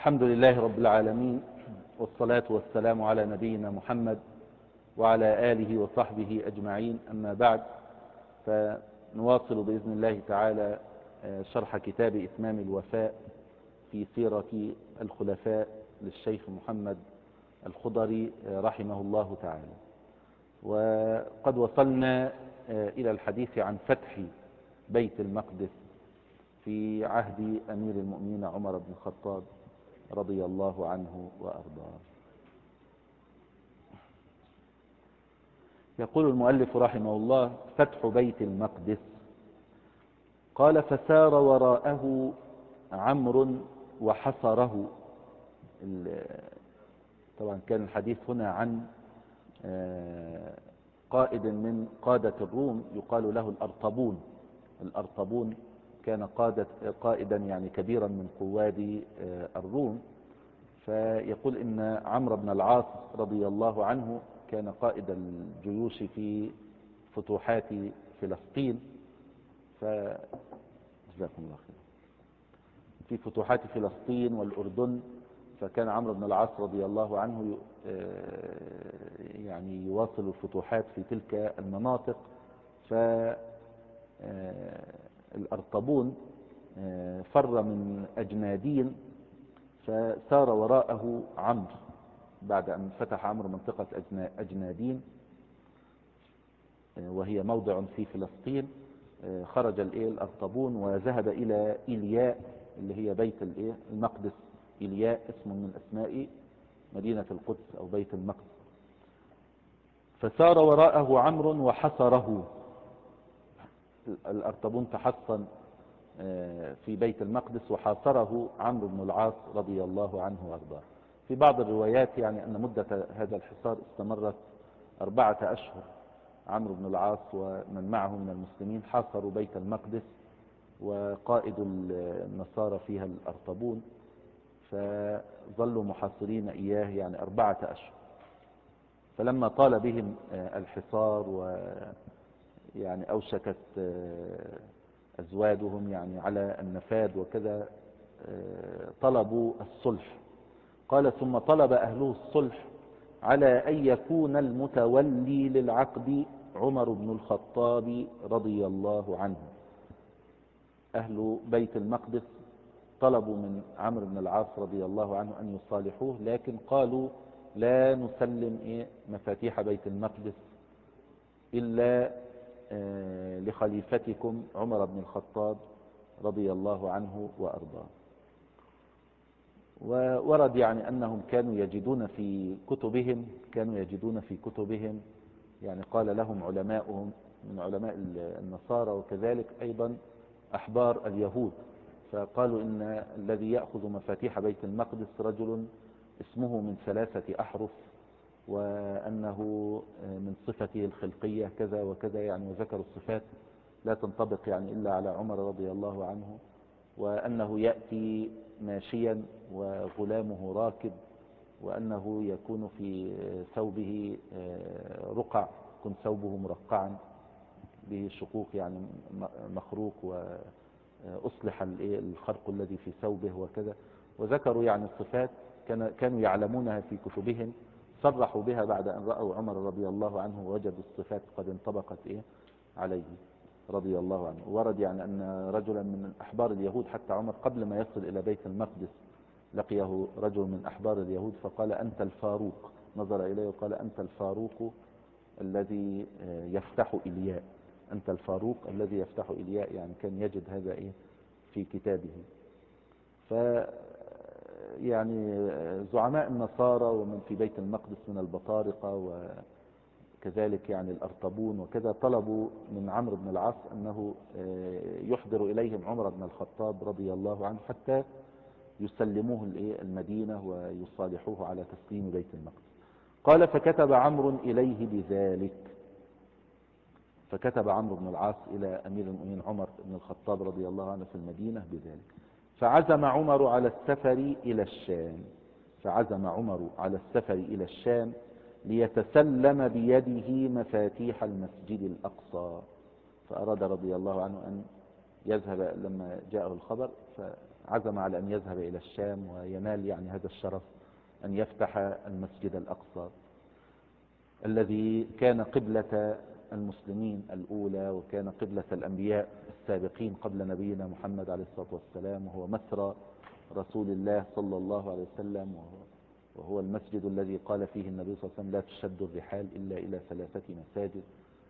الحمد لله رب العالمين، والصلاة والسلام على نبينا محمد وعلى آله وصحبه أجمعين. أما بعد، فنواصل بإذن الله تعالى شرح كتاب إتمام الوفاء في سيرة الخلفاء للشيخ محمد الخضري رحمه الله تعالى. وقد وصلنا إلى الحديث عن فتح بيت المقدس في عهد أمير المؤمنين عمر بن الخطاب رضي الله عنه وأرضاه. يقول المؤلف رحمه الله: فتح بيت المقدس. قال: فسار وراءه عمرو وحصره. طبعا كان الحديث هنا عن قائد من قادة الروم يقال له الأرطبون. الأرطبون كان قائدا يعني كبيرا من قواد الروم. فيقول إن عمرو بن العاص رضي الله عنه كان قائد الجيوش في فتوحات فلسطين، جزاكم الله خير، في فتوحات فلسطين والأردن. فكان عمرو بن العاص رضي الله عنه يعني يواصل الفتوحات في تلك المناطق. فالأرطبون فر من أجنادين، فسار وراءه عمرو بعد أن فتح عمرو منطقة أجنادين، وهي موضع في فلسطين. خرج الأرطبون وذهب إلى إلياء اللي هي بيت المقدس. إلياء اسم من أسماء مدينة القدس أو بيت المقدس. فسار وراءه عمرو وحصره. الأرطبون تحصن في بيت المقدس وحاصره عمرو بن العاص رضي الله عنه وارضاه. في بعض الروايات يعني أن مدة هذا الحصار استمرت 4 أشهر. عمرو بن العاص ومن معه من المسلمين حاصروا بيت المقدس، وقائد النصارى فيها الأرطبون، فظلوا محاصرين إياه يعني 4 أشهر. فلما طال بهم الحصار ويعني أوشكت أزوادهم يعني على النفاد وكذا، طلبوا الصلح. قال: ثم طلب أهله الصلح على أن يكون المتولي للعقد عمر بن الخطاب رضي الله عنه. أهل بيت المقدس طلبوا من عمرو بن العاص رضي الله عنه أن يصالحوه، لكن قالوا: لا نسلم مفاتيح بيت المقدس إلا لخليفتكم عمر بن الخطاب رضي الله عنه وأرضاه. وورد يعني أنهم كانوا يجدون في كتبهم يعني قال لهم علماؤهم من علماء النصارى وكذلك أيضا أحبار اليهود، فقالوا إن الذي يأخذ مفاتيح بيت المقدس رجل اسمه من 3 أحرف، وأنه من صفته الخلقية كذا وكذا يعني، وذكروا الصفات لا تنطبق يعني إلا على عمر رضي الله عنه، وأنه يأتي ماشيا وغلامه راكب، وأنه يكون في ثوبه رقع، يكون ثوبه مرقعا به شقوق يعني مخروق، وأصلح الخرق الذي في ثوبه وكذا. وذكروا يعني الصفات كانوا يعلمونها في كتبهم، صرحوا بها بعد أن رأوا عمر رضي الله عنه ووجدوا الصفات قد انطبقت عليه رضي الله عنه. ورد يعني أن رجلا من أحبار اليهود، حتى عمر قبل ما يصل إلى بيت المقدس لقيه رجل من أحبار اليهود فقال: أنت الفاروق. نظر إليه وقال: أنت الفاروق الذي يفتح إلياء. أنت الفاروق الذي يفتح إلياء، يعني كان يجد هذا في كتابه. ف يعني زعماء النصارى ومن في بيت المقدس من البطارقة وكذلك يعني الأرطبون وكذا طلبوا من عمرو بن العاص أنه يحضر إليهم عمر بن الخطاب رضي الله عنه حتى يسلموه المدينة ويصالحوه على تسليم بيت المقدس. قال: فكتب عمرو إليه بذلك. فكتب عمرو بن العاص إلى أمير المؤمنين عمر بن الخطاب رضي الله عنه في المدينة بذلك. فعزم عمر على السفر إلى الشام ليتسلم بيده مفاتيح المسجد الأقصى. فأراد رضي الله عنه أن يذهب لما جاءه الخبر، عزم على أن يذهب إلى الشام وينال يعني هذا الشرف، أن يفتح المسجد الأقصى الذي كان قبلة المسلمين الأولى، وكان قبلة الأنبياء السابقين قبل نبينا محمد عليه الصلاة والسلام، وهو مسرى رسول الله صلى الله عليه وسلم، وهو المسجد الذي قال فيه النبي صلى الله عليه وسلم: لا تشد الرحال إلا إلى 3 مساجد.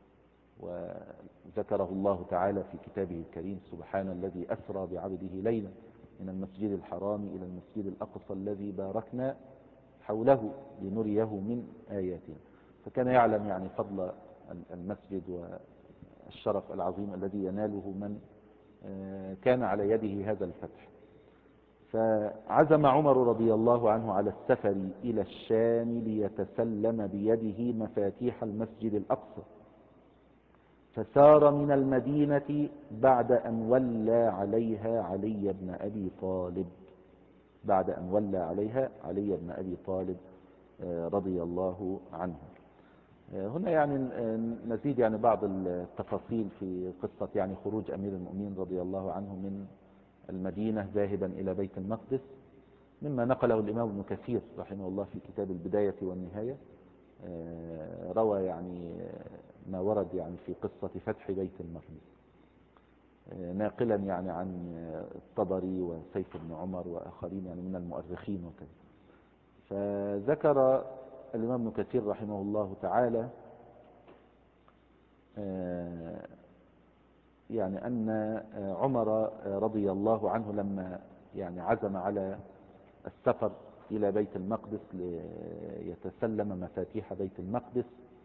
وذكره الله تعالى في كتابه الكريم: سبحان الذي أسرى بعبده ليلا من المسجد الحرام إلى المسجد الأقصى الذي باركنا حوله لنريه من آياتنا. فكان يعلم يعني فضل المسجد والشرف العظيم الذي يناله من كان على يده هذا الفتح. فعزم عمر رضي الله عنه على السفر إلى الشام ليتسلم بيده مفاتيح المسجد الأقصى، فسار من المدينة بعد أن ولى عليها علي بن أبي طالب، بعد أن ولى عليها علي بن أبي طالب رضي الله عنه. هنا يعني نزيد يعني بعض التفاصيل في قصة يعني خروج أمير المؤمنين رضي الله عنه من المدينة ذاهبا إلى بيت المقدس، مما نقله الإمام ابن كثير رحمه الله في كتاب البداية والنهاية. روى يعني ما ورد يعني في قصة فتح بيت المقدس، ناقلا يعني عن الطبري وسيف بن عمر وآخرين يعني من المؤرخين وكذا. فذكر الإمام ابن كثير رحمه الله تعالى يعني أن عمر رضي الله عنه لما يعني عزم على السفر إلى بيت المقدس ليتسلم مفاتيح بيت المقدس،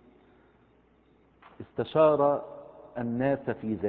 استشار الناس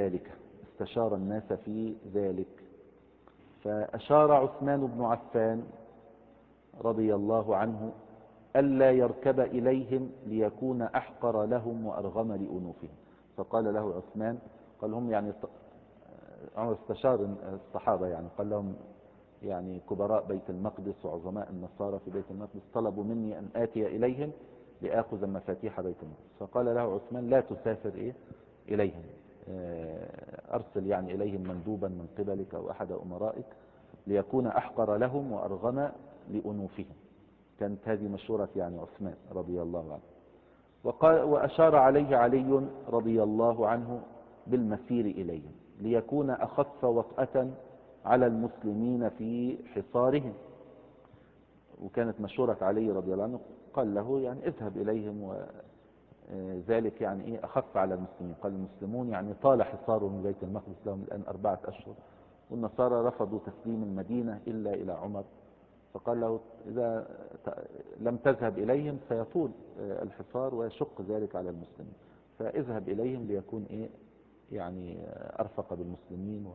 في ذلك، فأشار عثمان بن عفان رضي الله عنه ألا يركب إليهم ليكون أحقر لهم وأرغم لأنوفهم. فقال له عثمان، قال هم يعني عمر استشار الصحابة، يعني قال لهم يعني كبراء بيت المقدس وعظماء النصارى في بيت المقدس طلبوا مني أن آتي إليهم لآخذ مفاتيح بيت المقدس. فقال له عثمان: لا تسافر إليهم، أرسل يعني إليهم مندوبا من قبلك أو أحد أمرائك ليكون أحقر لهم وأرغم لأنوفهم. كانت هذه مشورة يعني عثمان رضي الله عنه. وأشار عليه علي رضي الله عنه بالمسير إليهم ليكون أخف وطأة على المسلمين في حصارهم. وكانت مشورة علي رضي الله عنه، قال له يعني اذهب إليهم، وذلك يعني أخف على المسلمين. قال المسلمون يعني طال حصارهم بيت المقدس لهم الآن 4 أشهر، والنصارى رفضوا تسليم المدينة إلا إلى عمر. فقال له: إذا لم تذهب إليهم سيطول الحصار ويشق ذلك على المسلمين، فاذهب إليهم ليكون يعني أرفق بالمسلمين.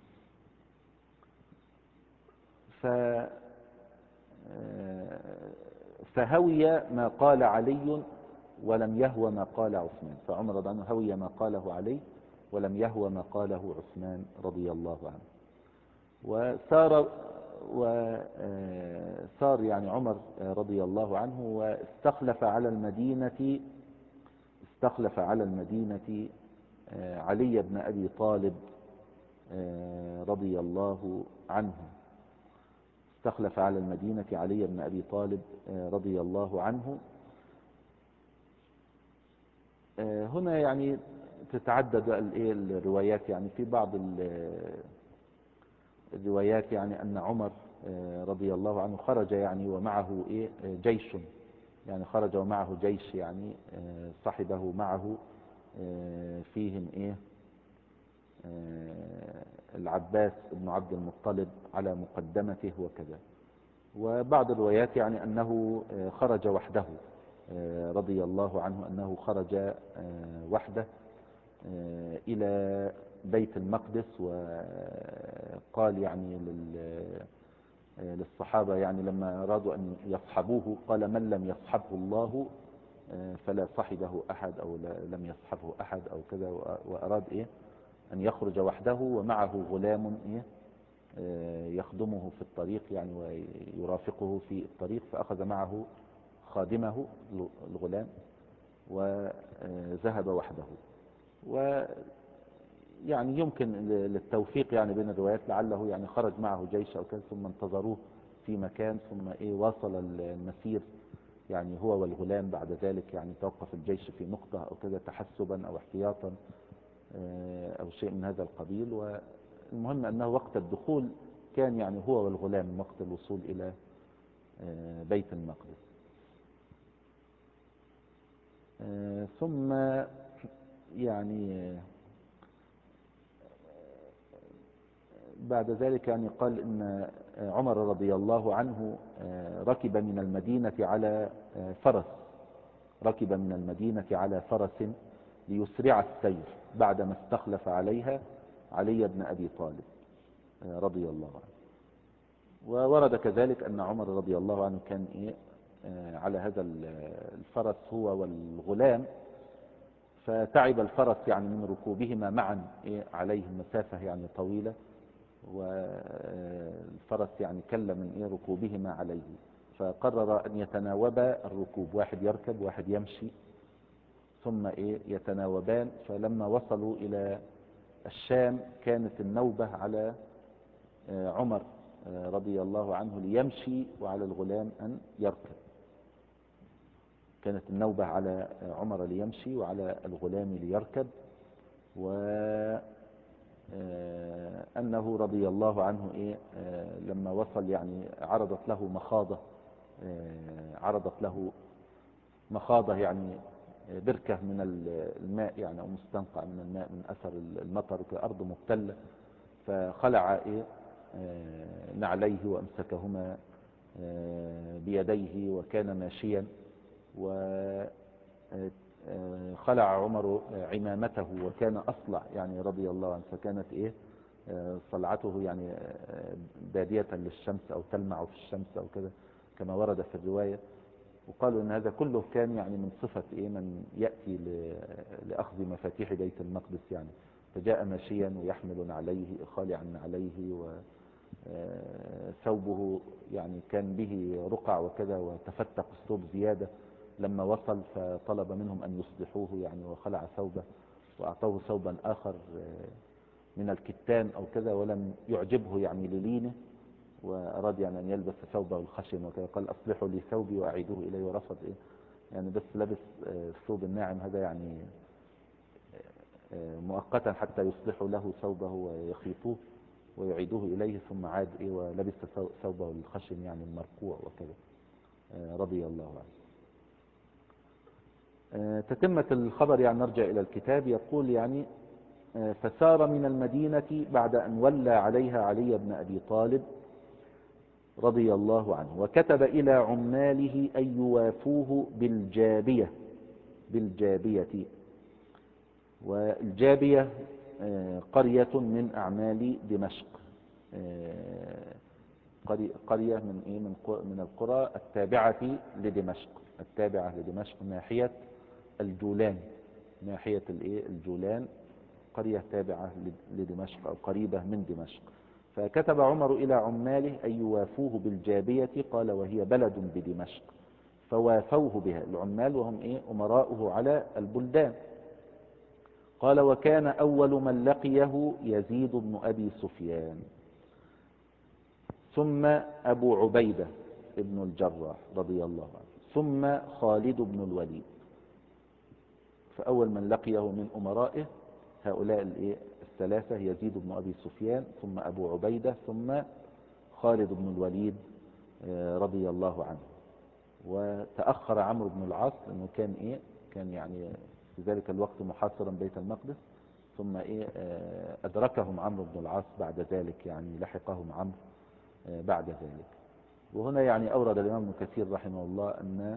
فهوي ما قال علي ولم يهوى ما قال عثمان. فعمر رضي الله عنه هوي ما قاله علي ولم يهوى ما قاله عثمان رضي الله عنه. وصار يعني عمر رضي الله عنه واستخلف على المدينة علي بن أبي طالب رضي الله عنه. استخلف على المدينة علي بن أبي طالب رضي الله عنه. هنا يعني تتعدد الروايات، يعني في بعض الروايات يعني أن عمر رضي الله عنه خرج يعني ومعه جيش، يعني خرج ومعه جيش يعني صحبه معه فيهم العباس بن عبد المطلب على مقدمته وكذا. وبعض الروايات يعني أنه خرج وحده رضي الله عنه، أنه خرج وحده إلى بيت المقدس، وقال يعني للصحابة يعني لما أرادوا أن يصحبوه قال: من لم يصحبه الله فلا صحبه أحد، أو لم يصحبه أحد أو كذا. وأراد أن يخرج وحده ومعه غلام يخدمه في الطريق يعني ويرافقه في الطريق. فأخذ معه خادمه الغلام وذهب وحده. يعني يمكن للتوفيق يعني بين الروايات، لعله يعني خرج معه جيش أو كذا ثم انتظروه في مكان، ثم واصل المسير يعني هو والغلام. بعد ذلك يعني توقف الجيش في نقطة أو كذا تحسبا أو احتياطا أو شيء من هذا القبيل. والمهم أنه وقت الدخول كان يعني هو والغلام وقت الوصول إلى بيت المقدس. ثم يعني بعد ذلك يعني قال إن عمر رضي الله عنه ركب من المدينة على فرس، ركب من المدينة على فرس ليسرع السير بعدما استخلف عليها علي بن أبي طالب رضي الله عنه. وورد كذلك أن عمر رضي الله عنه كان على هذا الفرس هو والغلام، فتعب الفرس يعني من ركوبهما معا عليه مسافة يعني طويلة، والفرس يعني كل من ركوبهما عليه، فقرر أن يتناوبا الركوب، واحد يركب واحد يمشي، ثم يتناوبان. فلما وصلوا إلى الشام كانت النوبة على عمر رضي الله عنه ليمشي وعلى الغلام أن يركب. كانت النوبة على عمر ليمشي وعلى الغلام ليركب. وأنه رضي الله عنه لما وصل يعني عرضت له مخاضة يعني بركة من الماء يعني أو مستنقع من الماء من أثر المطر في أرض مبتلة، فخلع نعليه وأمسكهما بيديه وكان ماشيا. وخلع عمر عمامته وكان أصلع يعني رضي الله عنه، فكانت صلعته يعني بادية للشمس أو تلمع في الشمس أو كذا كما ورد في الرواية. وقالوا ان هذا كله كان يعني من صفة من يأتي لأخذ مفاتيح بيت المقدس يعني، فجاء ماشيا ويحمل عليه خالعا عليه، وثوبه يعني كان به رقع وكذا وتفتق الثوب زيادة. لما وصل فطلب منهم أن يصلحوه يعني، وخلع ثوبه وأعطوه ثوبا آخر من الكتان أو كذا، ولم يعجبه يعني للينه، وأراد يعني أن يلبس ثوبه الخشن وكذا، قال أصلحوا لي ثوبي وأعيدوه إليه، ورفض يعني بس لبس الثوب الناعم هذا يعني مؤقتا حتى يصلحوا له ثوبه ويخيطوه ويعيدوه إليه، ثم عاد ولبس ثوبه الخشن يعني المرقوع وكذا رضي الله عنه. تتمة الخبر يعني نرجع إلى الكتاب. يقول يعني فسار من المدينة بعد أن ولى عليها علي بن أبي طالب رضي الله عنه، وكتب إلى عماله أن يوافوه بالجابية. والجابية قرية من أعمال دمشق، قرية من القرى التابعة لدمشق ناحية الجولان، الجولان قرية تابعة لدمشق أو قريبة من دمشق. فكتب عمر إلى عماله أن يوافوه بالجابية، قال وهي بلد بدمشق، فوافوه بها العمال وهم أمراؤه على البلدان. قال وكان أول من لقيه يزيد بن أبي سفيان، ثم أبو عبيدة ابن الجراح رضي الله عنه، ثم خالد بن الوليد. فأول من لقيه من أمرائه هؤلاء الثلاثة، يزيد بن أبي سفيان ثم أبو عبيدة ثم خالد بن الوليد رضي الله عنه. وتأخر عمرو بن العاص لأنه كان يعني في ذلك الوقت محاصرا بيت المقدس، ثم أدركهم عمرو بن العاص بعد ذلك، يعني لحقهم عمرو بعد ذلك. وهنا يعني أورد الإمام ابن كثير رحمه الله أن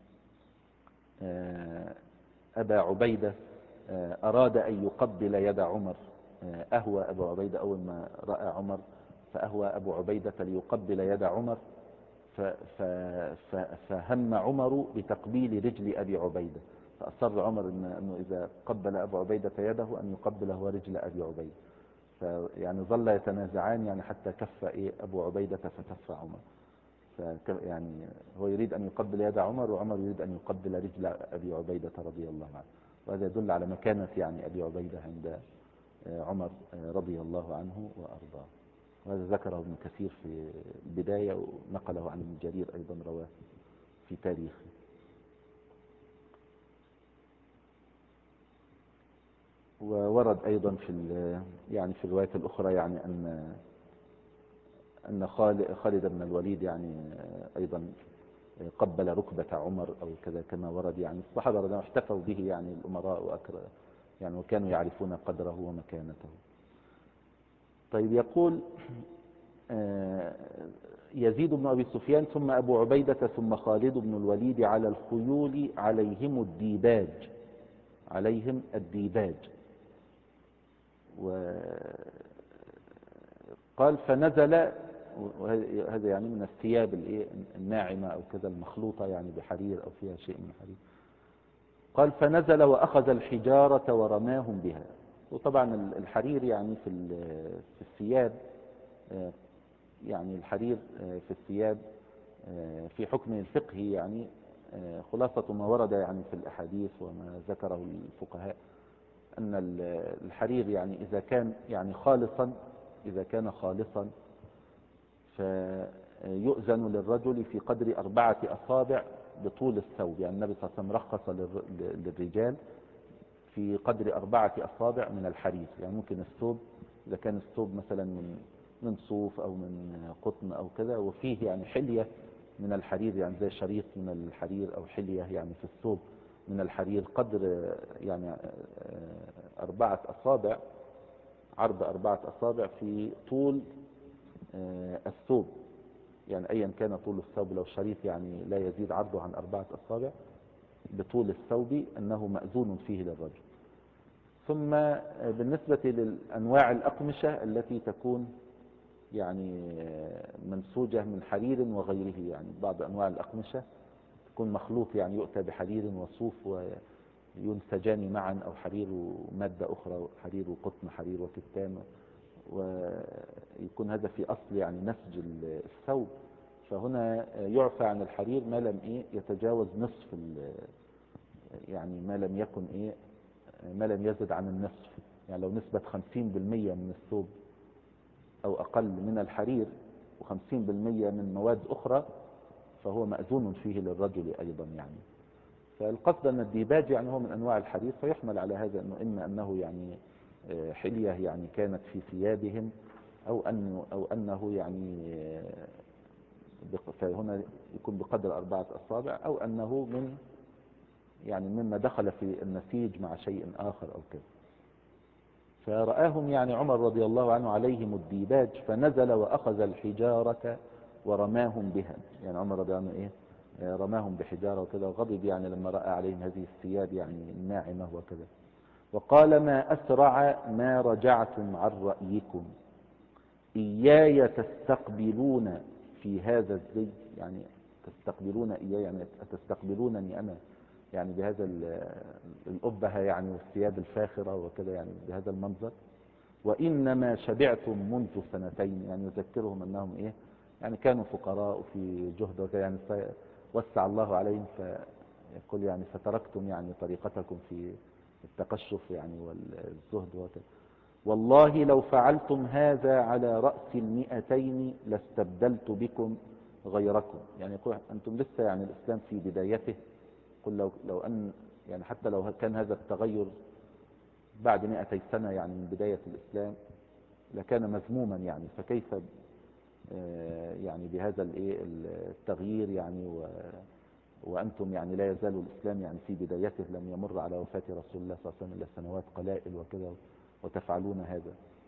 أبا عبيدة أراد أن يقبل يد عمر، أهوى أبو عبيدة أول ما رأى عمر، فأهوى أبو عبيدة ليقبل يد عمر، فهم عمر بتقبيل رجل أبي عبيدة، فأصر عمر أنه إذا قبل أبو عبيدة يده أن يقبل هو رجل أبي عبيدة. فيعني ظل يتنازعان يعني حتى كف أبو عبيدة فكف عمر. يعني هو يريد أن يقبل يد عمر، وعمر يريد أن يقبل رجل أبي عبيدة رضي الله عنه. وهذا يدل على مكانة يعني أبي عبيدة عند عمر رضي الله عنه وأرضاه. وهذا ذكره ابن كثير في البداية، ونقله عن ابن جرير أيضا رواه في تاريخه. وورد أيضا يعني في الرواية الأخرى يعني أن خالد بن الوليد يعني أيضا قبل ركبة عمر أو كذا، كما ورد يعني الصحابة رضي الله عنهم احتفوا به يعني الأمراء يعني وكانوا يعرفون قدره ومكانته. طيب يقول يزيد بن أبي سفيان ثم أبو عبيدة ثم خالد بن الوليد على الخيول عليهم الديباج، عليهم الديباج. وقال فنزل، وهذا يعني من الثياب الناعمة أو كذا المخلوطة يعني بحرير أو فيها شيء من الحرير. قال فنزل وأخذ الحجارة ورماهم بها. وطبعا الحرير يعني في الثياب، يعني الحرير في الثياب في حكم الفقهي يعني خلاصة ما ورد يعني في الأحاديث وما ذكره الفقهاء أن الحرير يعني إذا كان يعني خالصا، إذا كان خالصا فيؤذن للرجل في قدر 4 أصابع بطول الثوب. يعني النبي صلى الله عليه وسلم رخص للرجال في قدر 4 أصابع من الحرير. يعني ممكن الثوب إذا كان الثوب مثلا من صوف أو من قطن أو كذا، وفيه يعني حلية من الحرير يعني زي شريط من الحرير أو حلية يعني في الثوب من الحرير قدر يعني 4 أصابع، عرض 4 أصابع في طول الثوب. يعني أيا كان طول الثوب، لو شريط يعني لا يزيد عرضه عن 4 أصابع بطول الثوب أنه مأذون فيه للرجل. ثم بالنسبة للأنواع الأقمشة التي تكون يعني منسوجة من حرير وغيره، يعني بعض أنواع الأقمشة تكون مخلوط، يعني يؤتى بحرير وصوف وينسجان معا، أو حرير ومادة أخرى، حرير وقطن، حرير وكتان، ويكون هذا في أصل يعني نسج الثوب. فهنا يعفى عن الحرير ما لم يتجاوز نصف، يعني ما لم يكن ما لم يزد عن النصف. يعني لو نسبة 50% من الثوب أو أقل من الحرير و50% من مواد أخرى فهو مأذون فيه للرجل أيضا. يعني فالقصد أن الديباج يعني هو من أنواع الحرير، فيحمل على هذا أنه إما أنه يعني حلية يعني كانت في ثيابهم، أو أنه يعني فهنا يكون بقدر 4 أصابع، أو أنه يعني مما دخل في النسيج مع شيء آخر أو كذا. فرآهم يعني عمر رضي الله عنه عليهم الديباج فنزل وأخذ الحجارة ورماهم بها. يعني عمر رضي الله عنه رماهم بحجارة وكذا، وغضب يعني لما رأى عليهم هذه الثياب يعني الناعمة وكذا. وقال ما أسرع ما رجعتم عن رأيكم، إياي تستقبلون في هذا الزي. يعني تستقبلون إياي يعني تستقبلونني أنا، يعني بهذا الأبهة يعني والثياب الفاخرة وكذا، يعني بهذا المنظر. وإنما شبعتم منذ 2 يعني يذكرهم أنهم يعني كانوا فقراء وفي جهد وكذا، يعني وسع الله عليهم، فيقول يعني فتركتم يعني طريقتكم في التقشف يعني والزهد وكذا. والله لو فعلتم هذا على رأس 200 لاستبدلت بكم غيركم. يعني يقول أنتم لسه يعني الإسلام في بدايته، قل لو أن يعني حتى لو كان هذا التغير بعد 200 سنة يعني من بداية الإسلام لكان مذموما، يعني فكيف يعني بهذا التغيير يعني وأنتم يعني لا يزال الإسلام يعني في بدايته، لم يمر على وفاة رسول الله صلى الله عليه وسلم إلا سنوات قلائل وكذا، وتفعلون هذا.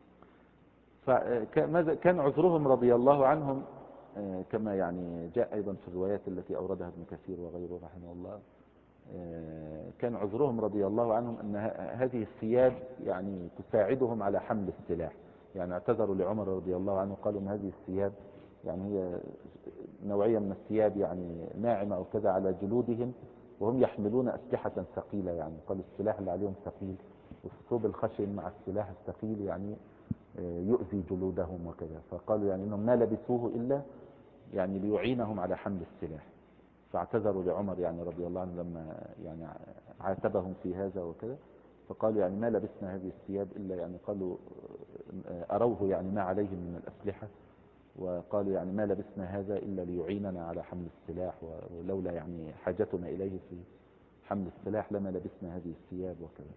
فكان عذرهم رضي الله عنهم كما يعني جاء أيضا في الروايات التي أوردها ابن كثير وغيره رحمه الله، كان عذرهم رضي الله عنهم أن هذه الثياب يعني تساعدهم على حمل السلاح. يعني اعتذروا لعمر رضي الله عنه، قالوا أن هذه الثياب يعني هي نوعية من الثياب يعني ناعمة أو كذا على جلودهم، وهم يحملون أسلحة ثقيلة. يعني قالوا السلاح اللي عليهم ثقيل، والثوب الخشن مع السلاح الثقيل يعني يؤذي جلودهم وكذا. فقالوا يعني انهم ما لبثوه الا يعني ليعينهم على حمل السلاح. فاعتذروا لعمر يعني رضي الله عنه لما يعني عاتبهم في هذا وكذا. فقالوا يعني ما لبسنا هذه الثياب إلا يعني قالوا أروه يعني ما عليهم من الأسلحة، وقالوا يعني ما لبسنا هذا إلا ليعيننا على حمل السلاح، ولولا يعني حاجتنا إليه في حمل السلاح لما لبسنا هذه الثياب وكذا.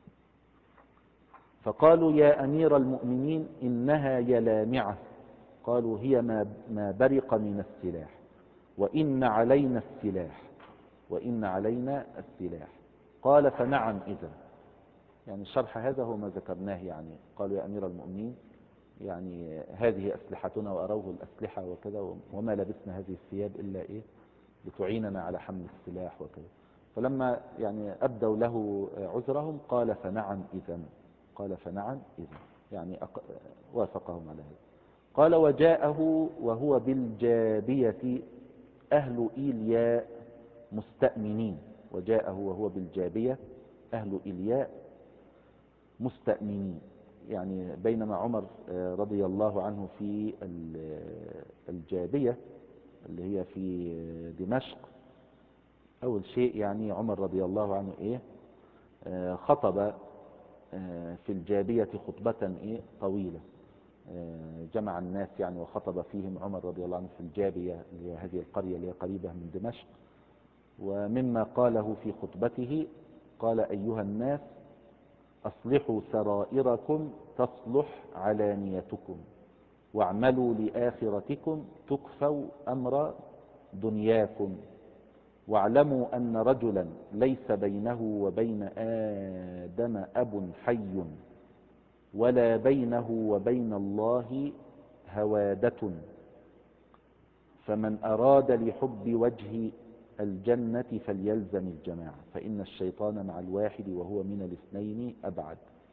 فقالوا يا أمير المؤمنين إنها يلامعة. قالوا هي ما برق من السلاح، وإن علينا السلاح، وإن علينا السلاح. قال فنعم إذا. يعني الشرح هذا هو ما ذكرناه. يعني قالوا يا أمير المؤمنين يعني هذه أسلحتنا، وأروه الأسلحة وكذا، وما لبسنا هذه الثياب إلا إيه لتعيننا على حمل السلاح وكذا. فلما يعني أبدوا له عذرهم قال فنعم إذا، قال فنعم إذا، يعني وافقهم على هذا. قال وجاءه وهو بالجابية أهل إيلياء مستأمنين. وجاءه وهو بالجابية أهل إيلياء مستأمنين. يعني بينما عمر رضي الله عنه في الجابية اللي هي في دمشق، أول شيء يعني عمر رضي الله عنه إيه خطب في الجابية خطبة إيه طويلة، جمع الناس يعني وخطب فيهم عمر رضي الله عنه في الجابية اللي هي هذه القرية اللي هي قريبة من دمشق. ومما قاله في خطبته قال أيها الناس أصلحوا سرائركم تصلح علانيتكم، واعملوا لآخرتكم تكفوا أمر دنياكم، واعلموا أن رجلا ليس بينه وبين آدم أب حي، ولا بينه وبين الله هوادة، فمن أراد لحب وجه الجنة فليلزم الجماعة، فإن الشيطان مع الواحد وهو من الاثنين أبعد.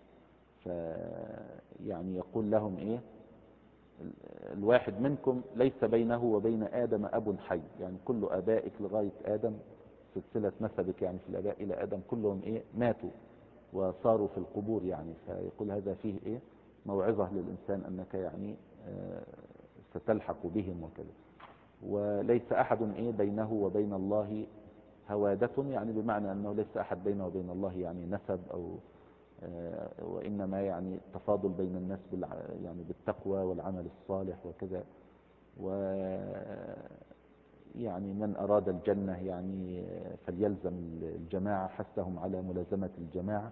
يعني يقول لهم إيه الواحد منكم ليس بينه وبين آدم أب حي، يعني كل آبائك لغاية آدم سلسلة نسبك يعني في الآباء إلى آدم كلهم إيه ماتوا وصاروا في القبور. يعني فيقول هذا فيه إيه موعظة للإنسان أنك يعني ستلحق بهم وكذا. وليس أحد إيه بينه وبين الله هوادة، يعني بمعنى أنه ليس أحد بينه وبين الله يعني نسب أو وإنما يعني تفاضل بين الناس يعني بالتقوى والعمل الصالح وكذا. ويعني من أراد الجنة يعني فليلزم الجماعة، حثهم على ملازمة الجماعة.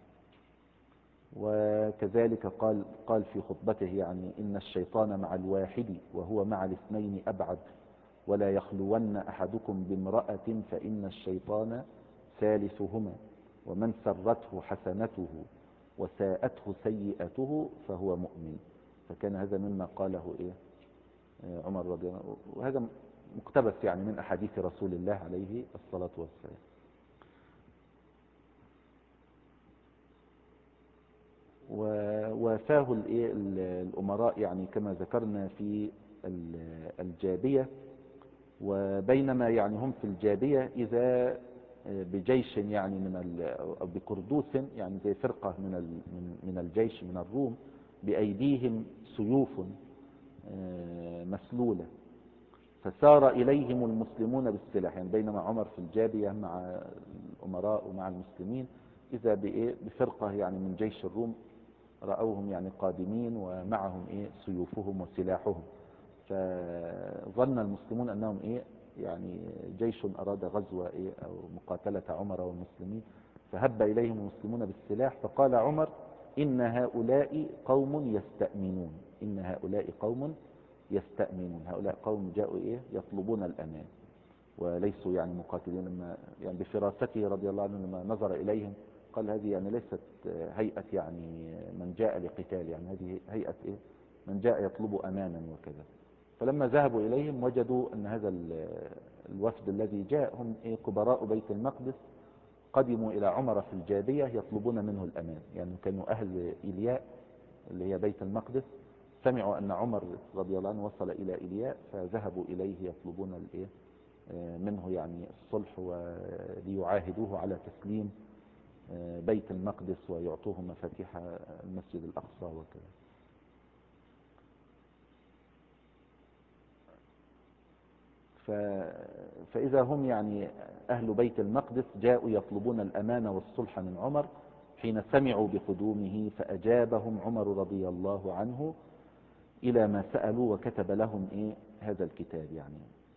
وكذلك قال في خطبته يعني إن الشيطان مع الواحد وهو مع الاثنين أبعد، ولا يخلون أحدكم بامرأة فإن الشيطان ثالثهما، ومن سرته حسنته وساءته سيئته فهو مؤمن. فكان هذا مما قاله إيه عمر رضي الله عنه، وهذا مقتبس يعني من أحاديث رسول الله عليه الصلاة والسلام. ووافاه الأمراء يعني كما ذكرنا في الجابية. وبينما يعني هم في الجابية إذا بجيش يعني أو بكردوس يعني زي فرقة من الجيش من الروم بأيديهم سيوف مسلولة، فسار إليهم المسلمون بالسلاح. يعني بينما عمر في الجابية مع الأمراء ومع المسلمين إذا بفرقة يعني من جيش الروم رأوهم يعني قادمين ومعهم سيوفهم وسلاحهم، فظن المسلمون أنهم يعني جيش أراد غزو أو مقاتلة عمر والمسلمين، فهب إليهم المسلمون بالسلاح. فقال عمر إن هؤلاء قوم يستأمنون، إن هؤلاء قوم يستأمنون، هؤلاء قوم جاءوا يطلبون الأمان وليسوا يعني مقاتلين. لما يعني بفراسته رضي الله عنه لما نظر إليهم قال هذه يعني ليست هيئة يعني من جاء لقتال، يعني هذه هيئة من جاء يطلب أمانا وكذا. فلما ذهبوا إليهم وجدوا أن هذا الوفد الذي جاء هم كبراء بيت المقدس قدموا إلى عمر في الجابية يطلبون منه الأمان. يعني كانوا أهل إيلياء اللي هي بيت المقدس، سمعوا أن عمر رضي الله عنه وصل إلى إيلياء فذهبوا إليه يطلبون منه يعني الصلح وليعاهدوه على تسليم بيت المقدس ويعطوه مفاتيح المسجد الأقصى وكذا. فإذا هم يعني أهل بيت المقدس جاءوا يطلبون الأمان والصلح من عمر، حين سمعوا بقدومه فأجابهم عمر رضي الله عنه إلى ما سألوا وكتب لهم هذا الكتاب يعني.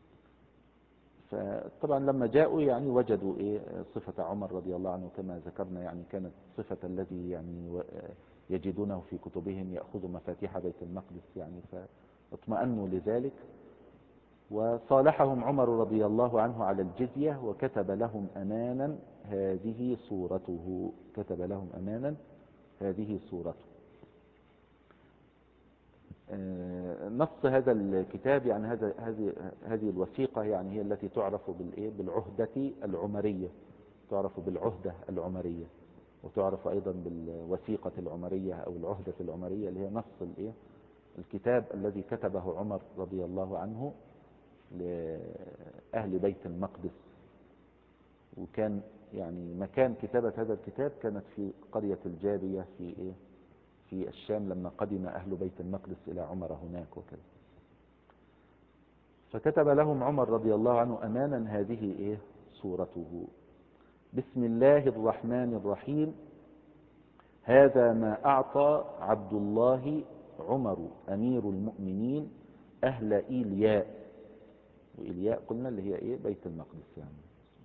فطبعا لما جاءوا يعني وجدوا صفة عمر رضي الله عنه كما ذكرنا، يعني كانت صفة الذي يعني يجدونه في كتبهم يأخذ مفاتيح بيت المقدس يعني، فاطمأنوا لذلك. وصالحهم عمر رضي الله عنه على الجزية وكتب لهم أمانا هذه صورته، كتب لهم أمانا هذه صورته. نص هذا الكتاب يعني هذه الوثيقة يعني هي التي تعرف بالعهدة العمرية، تعرف بالعهدة العمرية، وتعرف أيضا بالوثيقة العمرية أو العهدة العمرية، اللي هي نص الكتاب الذي كتبه عمر رضي الله عنه لأهل بيت المقدس. وكان يعني مكان كتابة هذا الكتاب كانت في قرية الجابية في الشام، لما قدم أهل بيت المقدس إلى عمر هناك وكذا. فكتب لهم عمر رضي الله عنه أمانا هذه صورته. بسم الله الرحمن الرحيم. هذا ما أعطى عبد الله عمر أمير المؤمنين أهل إيلياء، وإيلياء قلنا اللي هي بيت المقدس يعني،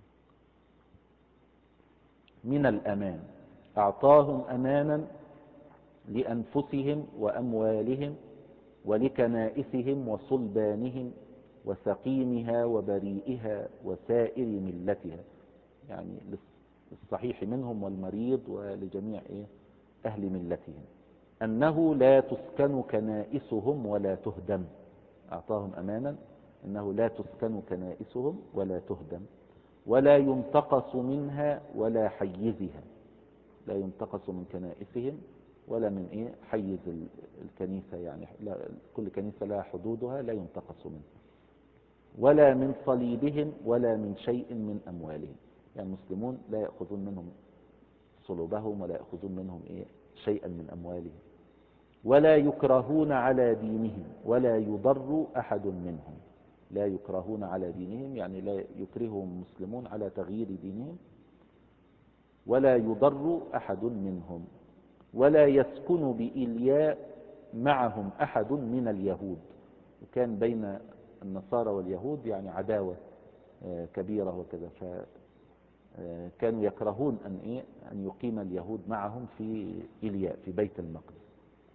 من الأمان. أعطاهم أمانا لأنفسهم وأموالهم ولكنائسهم وصلبانهم وسقيمها وبريئها وسائر ملتها، يعني للصحيح منهم والمريض ولجميع أهل ملتهم، أنه لا تسكن كنائسهم ولا تهدم. أعطاهم أمانا أنه لا تسكن كنائسهم ولا تهدم، ولا ينتقص منها ولا حيزها، لا ينتقص من كنائسهم ولا من حيز الكنيسة، يعني كل كنيسة لها حدودها لا ينتقص منها، ولا من صليبهم ولا من شيء من أموالهم. يعني المسلمون لا يأخذون منهم صلوبهم ولا يأخذون منهم شيئا من أموالهم، ولا يكرهون على دينهم ولا يضر أحد منهم. لا يكرهون على دينهم يعني لا يكرههم المسلمون على تغيير دينهم، ولا يضر أحد منهم. ولا يسكن بإلياء معهم أحد من اليهود. وكان بين النصارى واليهود يعني عداوة كبيرة وكذا، فكانوا يكرهون أن يقيم اليهود معهم في إلياء في بيت المقدس.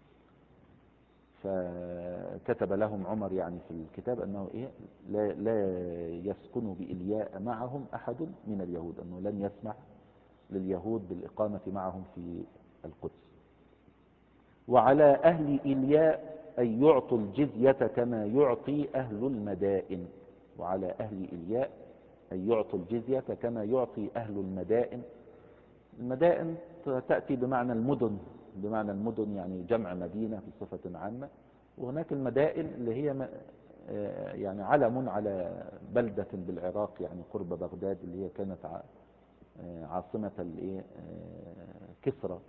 فكتب لهم عمر يعني في الكتاب أنه لا يسكن بإلياء معهم أحد من اليهود، أنه لن يسمح لليهود بالإقامة معهم في القدس. وعلى أهل إلياء أن يعطوا الجزية كما يعطي أهل المدائن. وعلى أهل إلياء أن يعطوا الجزية كما يعطي أهل المدائن. المدائن تأتي بمعنى المدن، بمعنى المدن يعني جمع مدينة بصفة عامة. وهناك المدائن اللي هي يعني علم على بلدة بالعراق يعني قرب بغداد، اللي هي كانت عاصمة كسرى،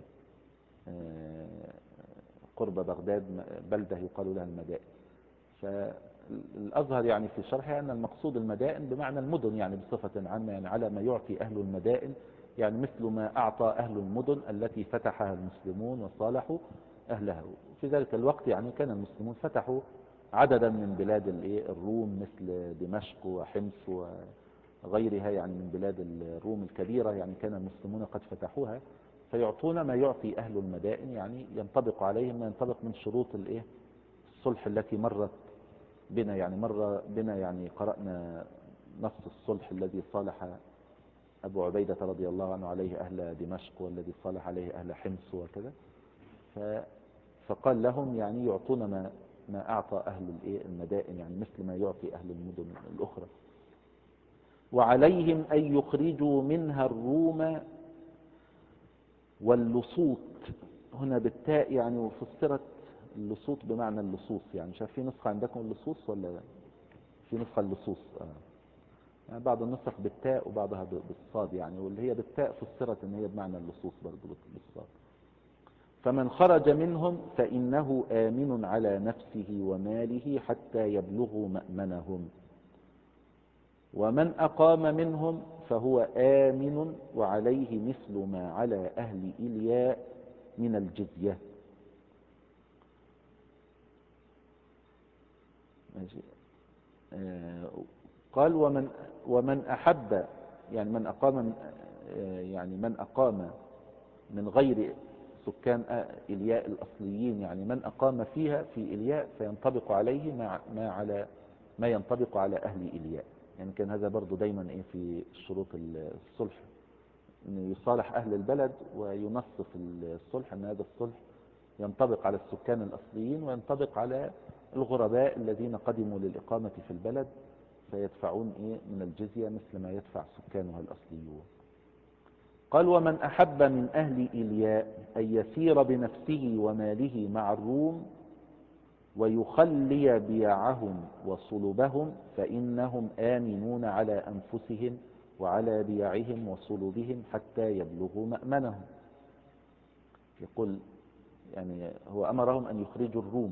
قرب بغداد بلدة يقال لها المدائن. فالأظهر يعني في شرحها أن المقصود المدائن بمعنى المدن يعني بصفة عامة، يعني على ما يعطي أهل المدائن، يعني مثل ما أعطى أهل المدن التي فتحها المسلمون وصالحوا أهلها. في ذلك الوقت يعني كان المسلمون فتحوا عددا من بلاد الروم مثل دمشق وحمص وغيرها يعني من بلاد الروم الكبيرة، يعني كان المسلمون قد فتحوها، فيعطون ما يعطي أهل المدائن، يعني ينطبق عليهم ما ينطبق من شروط الصلح التي مرت بنا. يعني مر بنا يعني قرأنا نص الصلح الذي صالح أبو عبيدة رضي الله عنه عليه أهل دمشق، والذي صالح عليه أهل حمص وكذا. فقال لهم يعني يعطون ما أعطى أهل المدائن، يعني مثل ما يعطي أهل المدن الأخرى. وعليهم أن يخرجوا منها الروم واللصوط. هنا بالتاء يعني، وفسرت اللصوط بمعنى اللصوص. يعني شايف في نسخة عندكم اللصوص ولا في نسخة اللصوص؟ يعني بعض النسخ بالتاء وبعضها بالصاد يعني، واللي هي بالتاء فسرت ان هي بمعنى اللصوص برضه بالصاد. فمن خرج منهم فإنه آمن على نفسه وماله حتى يبلغوا مأمنهم، ومن أقام منهم فهو آمن وعليه مثل ما على أهل إلياء من الجزية. ماشي. قال ومن أحب، يعني من أقام من أقام من غير سكان إلياء الأصليين، يعني من أقام فيها في إلياء فينطبق عليه ما ينطبق على أهل إلياء. يعني كان هذا برضو دايما في شروط الصلح، أن يصالح أهل البلد وينص في الصلح أن هذا الصلح ينطبق على السكان الأصليين وينطبق على الغرباء الذين قدموا للإقامة في البلد، فيدفعون من الجزية مثل ما يدفع سكانها الأصليون. قال ومن أحب من أهل إلياء أن يسير بنفسه وماله مع الروم ويخلي بيعهم وصلبهم فإنهم آمنون على أنفسهم وعلى بيعهم وصلبهم حتى يبلغوا مأمنهم. يقول يعني هو أمرهم أن يخرجوا الروم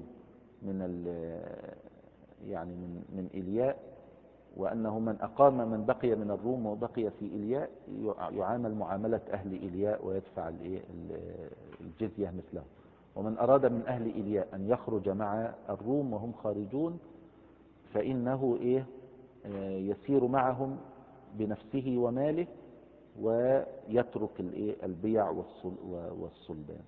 من إلياء، وأنه من بقي من الروم وبقي في إلياء يعامل معاملة أهل إلياء ويدفع الجزية مثله. ومن أراد من أهل إلياء أن يخرج مع الروم وهم خارجون فإنه يسير معهم بنفسه وماله ويترك البيع والصلبان،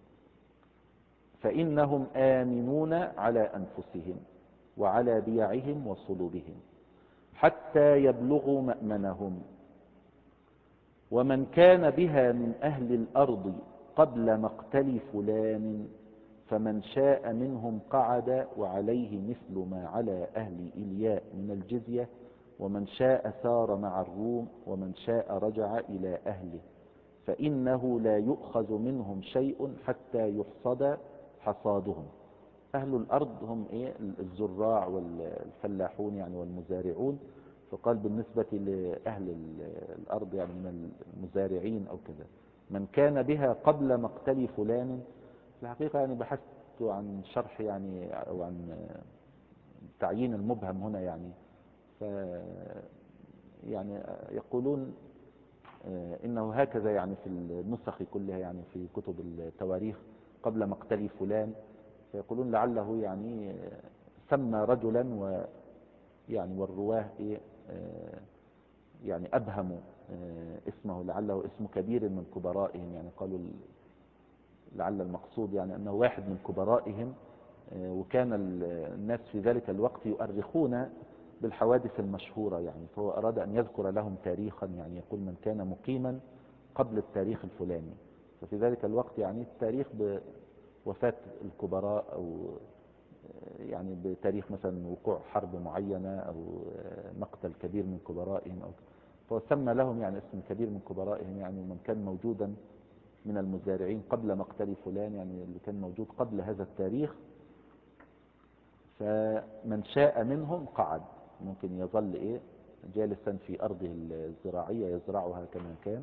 فإنهم آمنون على أنفسهم وعلى بيعهم وصلبهم حتى يبلغوا مأمنهم. ومن كان بها من أهل الأرض قبل مقتل فلان فمن شاء منهم قعد وعليه مثل ما على أهل إلياء من الجزية، ومن شاء سار مع الروم ومن شاء رجع إلى أهله، فإنه لا يؤخذ منهم شيء حتى يحصد حصادهم. أهل الأرض هم الزراع والفلاحون يعني والمزارعون. فقال بالنسبة لأهل الأرض يعني من المزارعين أو كذا من كان بها قبل مقتل فلان. في الحقيقة يعني بحثت عن شرح يعني أو عن تعيين المبهم هنا يعني يعني يقولون إنه هكذا يعني في النسخ كلها يعني في كتب التواريخ قبل مقتل فلان، فيقولون لعله يعني سمى رجلا والرواه يعني أبهموا اسمه لعله اسم كبير من كبرائهم، يعني قالوا لعل المقصود يعني أنه واحد من كبرائهم. وكان الناس في ذلك الوقت يؤرخون بالحوادث المشهورة يعني، فهو أراد أن يذكر لهم تاريخا يعني يقول من كان مقيما قبل التاريخ الفلاني. ففي ذلك الوقت يعني التاريخ بوفاة الكبراء أو يعني بتاريخ مثلا وقوع حرب معينة أو مقتل كبير من كبرائهم فهو سمى لهم يعني اسم كبير من كبرائهم يعني من كان موجودا من المزارعين قبل مقتل فلان، يعني اللي كان موجود قبل هذا التاريخ. فمن شاء منهم قعد، ممكن يظل جالسا في أرضه الزراعية يزرعها كما كان،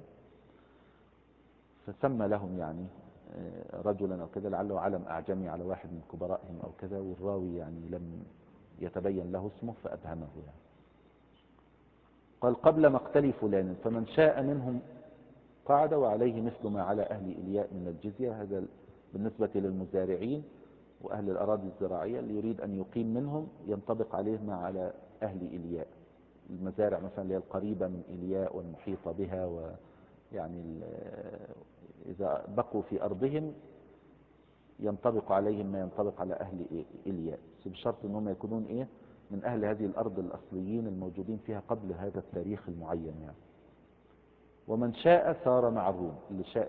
فسمى لهم يعني رجلا أو كذا لعله علم أعجمي على واحد من كبرائهم أو كذا، والراوي يعني لم يتبين له اسمه فأبهمه يعني. قال قبل مقتل فلان فمن شاء منهم قعد وعليه مثل ما على أهل إلياء من الجزية. هذا بالنسبة للمزارعين وأهل الأراضي الزراعية اللي يريد أن يقيم منهم ينطبق عليه ما على أهل إلياء. المزارع مثلا اللي هي القريبة من إلياء والمحيطة بها، ويعني إذا بقوا في أرضهم ينطبق عليهم ما ينطبق على أهل إلياء، بس بشرط أنهم يكونون من أهل هذه الأرض الأصليين الموجودين فيها قبل هذا التاريخ المعين يعني. ومن شاء سار مع الروم، اللي شاء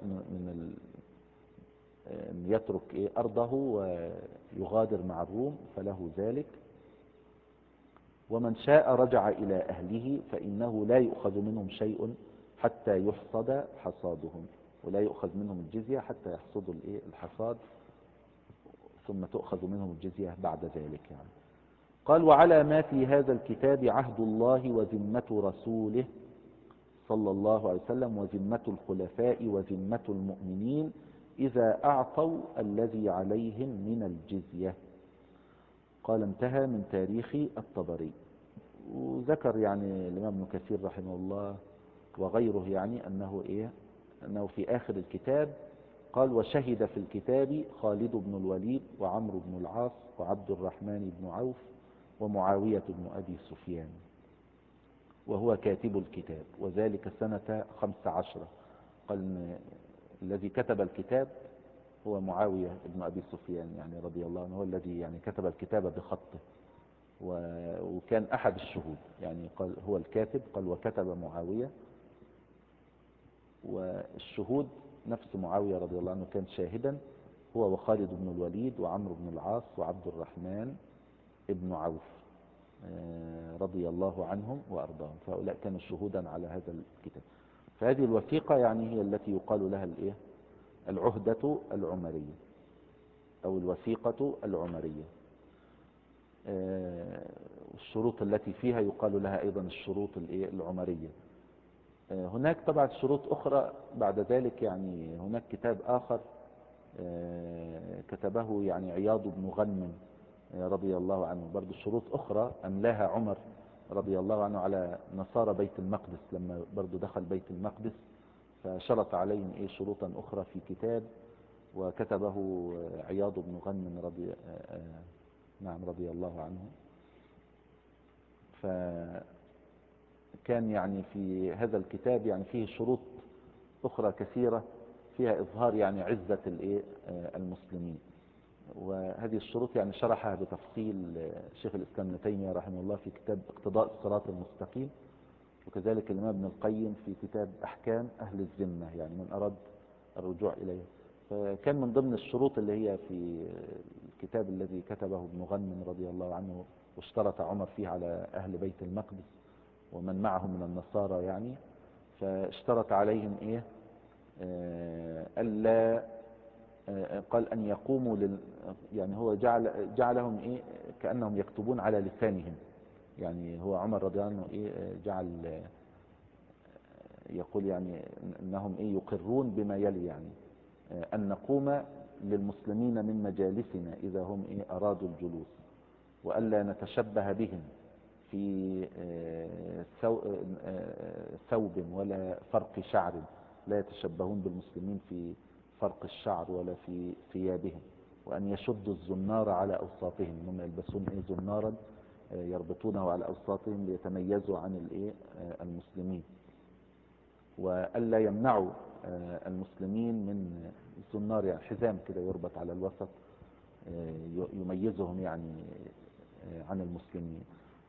أن يترك أرضه ويغادر مع الروم فله ذلك. ومن شاء رجع إلى أهله فإنه لا يؤخذ منهم شيء حتى يحصد حصادهم، ولا يؤخذ منهم الجزية حتى يحصدوا الحصاد ثم تؤخذ منهم الجزية بعد ذلك يعني. قال وعلى ما في هذا الكتاب عهد الله وذمة رسوله صلى الله عليه وسلم وذمة الخلفاء وذمة المؤمنين إذا أعطوا الذي عليهم من الجزية. قال انتهى من تاريخ الطبري. وذكر يعني الإمام ابن كثير رحمه الله وغيره يعني أنه في آخر الكتاب قال: وشهد في الكتاب خالد بن الوليد وعمرو بن العاص وعبد الرحمن بن عوف ومعاوية بن أبي سفيان، وهو كاتب الكتاب، وذلك سنة 15. قال إن الذي كتب الكتاب هو معاوية بن أبي سفيان يعني رضي الله عنه، هو الذي يعني كتب الكتاب بخطه، وكان أحد الشهود يعني. قال هو الكاتب، قال وكتب معاوية، والشهود نفس معاوية رضي الله عنه كان شاهدا، هو وخالد بن الوليد وعمرو بن العاص وعبد الرحمن ابن عوف رضي الله عنهم وأرضاهم، فهؤلاء كانوا شهودا على هذا الكتاب. فهذه الوثيقة يعني هي التي يقال لها العهدة العمرية أو الوثيقة العمرية. الشروط التي فيها يقال لها أيضا الشروط العمرية. هناك طبعا شروط أخرى بعد ذلك، يعني هناك كتاب آخر كتبه يعني عياض بن غنم رضي الله عنه، برضو شروط أخرى أملاها عمر رضي الله عنه على نصارى بيت المقدس لما برضو دخل بيت المقدس، فشرط عليهم شروطا أخرى في كتاب وكتبه عياض بن غنم رضي الله عنه. فكان يعني في هذا الكتاب يعني فيه شروط أخرى كثيرة فيها إظهار يعني عزة المسلمين، وهذه الشروط يعني شرحها بتفصيل شيخ الإسلام ابن تيمية رحمه الله في كتاب اقتضاء الصراط المستقيم، وكذلك الإمام ابن القيم في كتاب أحكام أهل الذمة، يعني من أراد الرجوع إليه. فكان من ضمن الشروط اللي هي في الكتاب الذي كتبه ابن غنم رضي الله عنه واشترط عمر فيه على أهل بيت المقدس ومن معهم من النصارى يعني، فاشترط عليهم ألا قال أن يقوموا يعني هو جعلهم كأنهم يكتبون على لسانهم، يعني هو عمر رضي الله عنه جعل يقول يعني أنهم يقرون بما يلي، يعني أن نقوم للمسلمين من مجالسنا إذا هم أرادوا الجلوس، وألا نتشبه بهم في ثوب ولا فرق شعر، لا يتشبهون بالمسلمين في فرق الشعر ولا في ثيابهم، وأن يشدوا الزنار على أوساطهم، هم يلبسون زنارا يربطونه على أوساطهم ليتميزوا عن المسلمين، وألا يمنعوا المسلمين من الزنار، يعني حزام كده يربط على الوسط يميزهم يعني عن المسلمين،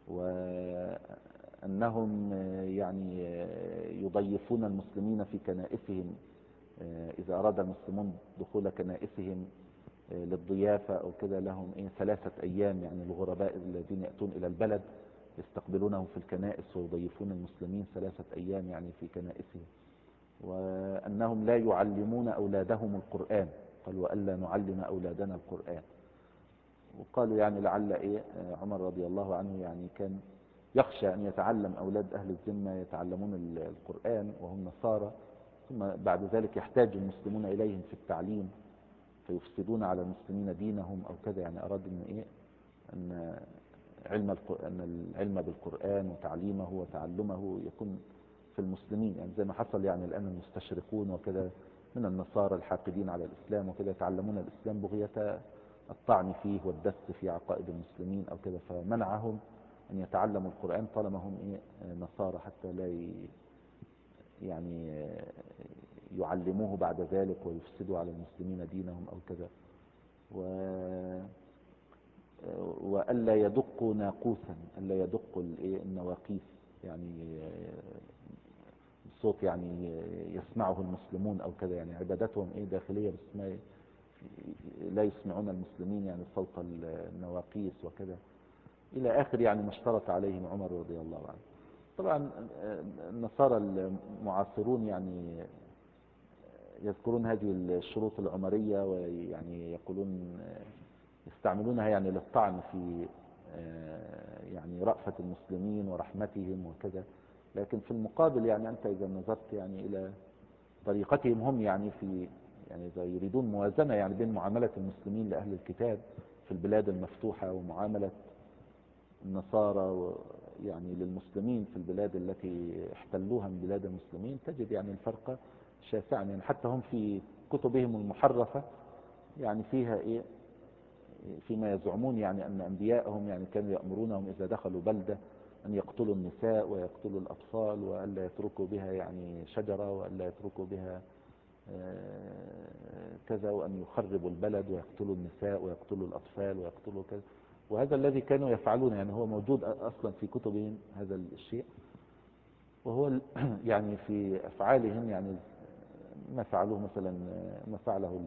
وأنهم يعني يضيفون المسلمين في كنائسهم إذا أراد المسلمون دخول كنائسهم للضيافة أو كده لهم 3 أيام، يعني الغرباء الذين يأتون إلى البلد يستقبلونهم في الكنائس ويضيفون المسلمين 3 أيام يعني في كنائسهم، وأنهم لا يعلمون أولادهم القرآن، قالوا وألا نعلم أولادنا القرآن. وقالوا يعني لعل عمر رضي الله عنه يعني كان يخشى أن يتعلم أولاد أهل الذمة يتعلمون القرآن وهم نصارى، ثم بعد ذلك يحتاج المسلمون إليهم في التعليم فيفسدون على المسلمين دينهم أو كذا، يعني أراد أن العلم بالقرآن وتعليمه وتعلمه يكون في المسلمين، يعني زي ما حصل يعني الآن المستشرقون وكذا من النصارى الحاقدين على الإسلام وكذا يتعلمون الإسلام بغية الطعن فيه والدس في عقائد المسلمين أو كذا، فمنعهم أن يتعلموا القرآن طالما هم نصارى، حتى لا يعني يعلموه بعد ذلك ويفسدوا على المسلمين دينهم أو كذا. وألا يدقوا ناقوسا، ألا يدقوا النواقيس، يعني الصوت يعني يسمعه المسلمون أو كذا، يعني عبادتهم داخلية بس ما لا يسمعون المسلمين يعني صوت النواقيس وكذا إلى آخر يعني ما اشترط عليهم عمر رضي الله عنه. طبعا النصارى المعاصرون يعني يذكرون هذه الشروط العمرية ويعني يقولون يستعملونها يعني للطعن في يعني رأفة المسلمين ورحمتهم وكذا، لكن في المقابل يعني أنت إذا نظرت يعني إلى طريقتهم هم يعني يعني إذا يريدون موازنة يعني بين معاملة المسلمين لأهل الكتاب في البلاد المفتوحة ومعاملة النصارى يعني للمسلمين في البلاد التي احتلوها من بلاد المسلمين تجد يعني الفرق شاسعا. يعني حتى هم في كتبهم المحرفة يعني فيها إيه، فيما يزعمون يعني أن أنبياءهم يعني كانوا يأمرونهم إذا دخلوا بلدة أن يقتلوا النساء ويقتلوا الأطفال وألا يتركوا بها يعني شجرة وألا يتركوا بها كذا، وأن يخربوا البلد ويقتلوا النساء ويقتلوا الأطفال ويقتلوا كذا. وهذا الذي كانوا يفعلون، يعني هو موجود أصلا في كتبهم هذا الشيء، وهو يعني في أفعالهم يعني ما فعلوه مثلا، ما فعله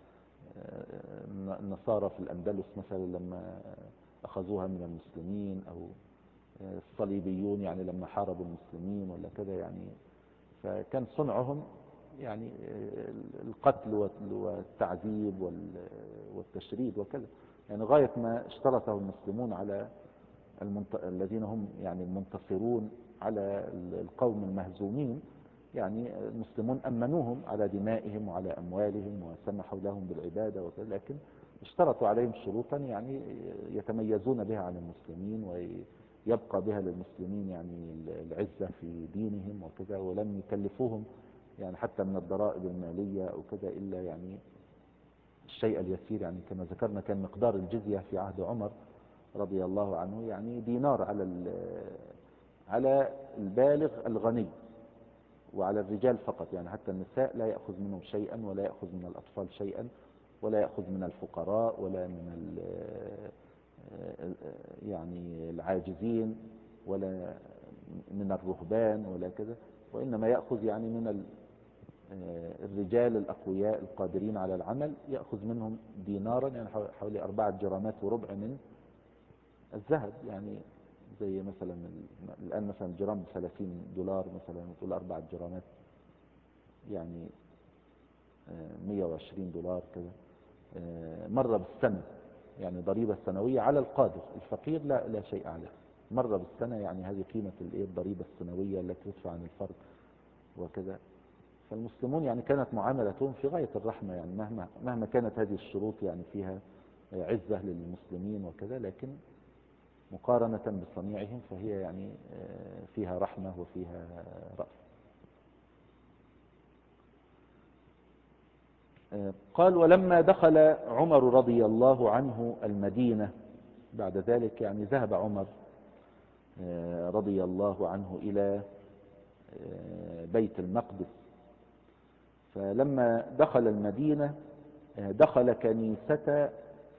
النصارى في الأندلس مثلا لما أخذوها من المسلمين، أو الصليبيون يعني لما حاربوا المسلمين ولا كذا يعني. فكان صنعهم يعني القتل والتعذيب والتشريد وكذا، يعني غاية ما اشترطه المسلمون على الذين هم يعني المنتصرون على القوم المهزومين. يعني المسلمون أمنوهم على دمائهم وعلى أموالهم وسمحوا لهم بالعبادة وكذا، لكن اشترطوا عليهم شروطا يعني يتميزون بها عن المسلمين ويبقى بها للمسلمين يعني العزة في دينهم وكذا، ولم يكلفوهم يعني حتى من الضرائب المالية أو كذا إلا يعني الشيء اليسير. يعني كما ذكرنا كان مقدار الجزية في عهد عمر رضي الله عنه يعني دينار على البالغ الغني، وعلى الرجال فقط. يعني حتى النساء لا يأخذ منهم شيئا، ولا يأخذ من الأطفال شيئا، ولا يأخذ من الفقراء ولا من يعني العاجزين ولا من الرهبان ولا كذا، وإنما يأخذ يعني من الرجال الأقوياء القادرين على العمل، يأخذ منهم دينارا يعني حوالي 4 جرامات وربع من الذهب. يعني زي مثلا الآن مثلا الجرام $30 مثلا، تقول 4 جرامات يعني $120 كذا مرة بالسنة، يعني ضريبة سنوية على القادر. الفقير لا شيء عليه، مرة بالسنة يعني هذه قيمة الضريبة السنوية التي تدفع عن الفرد وكذا. فالمسلمون يعني كانت معاملتهم في غاية الرحمة، يعني مهما كانت هذه الشروط يعني فيها عزة للمسلمين وكذا، لكن مقارنة بصنيعهم فهي يعني فيها رحمة وفيها رأفة. قال: ولما دخل عمر رضي الله عنه المدينة، بعد ذلك يعني ذهب عمر رضي الله عنه إلى بيت المقدس. فلما دخل المدينة دخل كنيسة،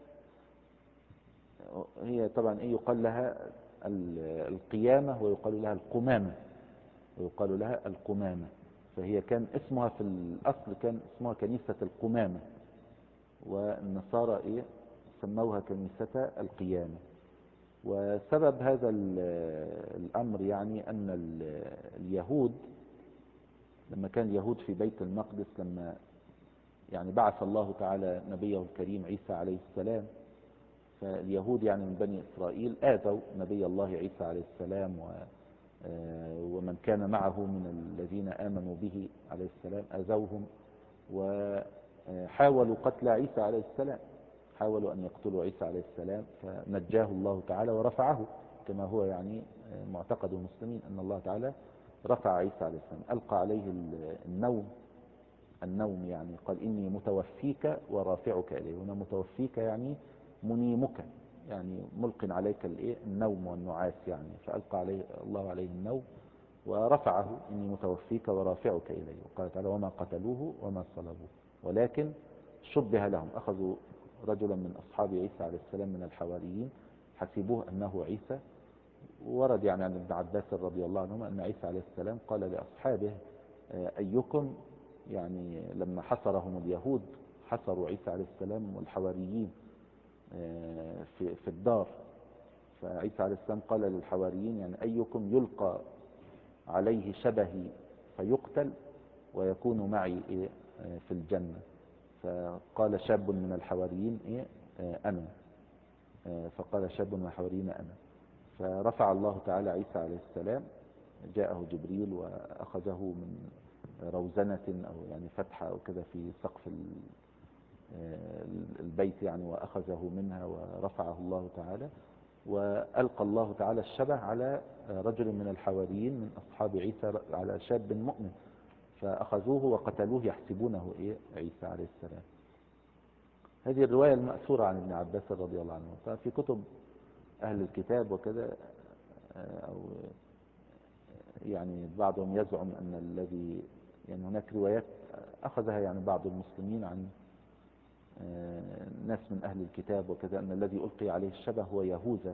هي طبعا يقال لها القيامة ويقال لها القمامة، ويقال لها القمامة. فهي كان اسمها في الأصل كان اسمها كنيسة القمامة، والنصارى سموها كنيسة القيامة. وسبب هذا الأمر يعني أن اليهود لما كان اليهود في بيت المقدس، لما يعني بعث الله تعالى نبيه الكريم عيسى عليه السلام، فاليهود يعني من بني إسرائيل آذوا نبي الله عيسى عليه السلام ومن كان معه من الذين آمنوا به عليه السلام، آذوهم وحاولوا قتل عيسى عليه السلام، حاولوا أن يقتلوا عيسى عليه السلام، فنجاه الله تعالى ورفعه، كما هو يعني معتقد المسلمين أن الله تعالى رفع عيسى عليه السلام، ألقى عليه النوم يعني قال: إني متوفيك ورافعك إليه. هنا متوفيك يعني منيمك، يعني ملق عليك النوم والنعاس يعني، فألقى عليه الله عليه النوم ورفعه: إني متوفيك ورافعك إليه. وقال تعالى: وما قتلوه وما صلبوه ولكن شبه لهم. أخذوا رجلا من أصحاب عيسى عليه السلام من الحواريين حسبوه أنه عيسى. ورد يعني عن ابن عباس رضي الله عنهما أن عيسى عليه السلام قال لأصحابه: أيكم، يعني لما حصرهم اليهود حصروا عيسى عليه السلام والحواريين في الدار، فعيسى عليه السلام قال للحواريين: يعني أيكم يلقى عليه شبهي فيقتل ويكون معي في الجنة؟ فقال شاب من الحواريين: أنا. فقال شاب من الحواريين: أنا. فرفع الله تعالى عيسى عليه السلام، جاءه جبريل وأخذه من روزنة أو يعني فتحة أو كذا في سقف البيت يعني، وأخذه منها ورفعه الله تعالى وألقى الله تعالى الشبه على رجل من الحواريين من أصحاب عيسى، على شاب مؤمن، فأخذوه وقتلوه يحسبونه عيسى عليه السلام. هذه الرواية المأثورة عن ابن عباس رضي الله عنه. ففي كتب أهل الكتاب وكذا، أو يعني بعضهم يزعم أن الذي، يعني هناك روايات أخذها يعني بعض المسلمين عن ناس من أهل الكتاب وكذا، أن الذي ألقي عليه الشبه هو يهوذا،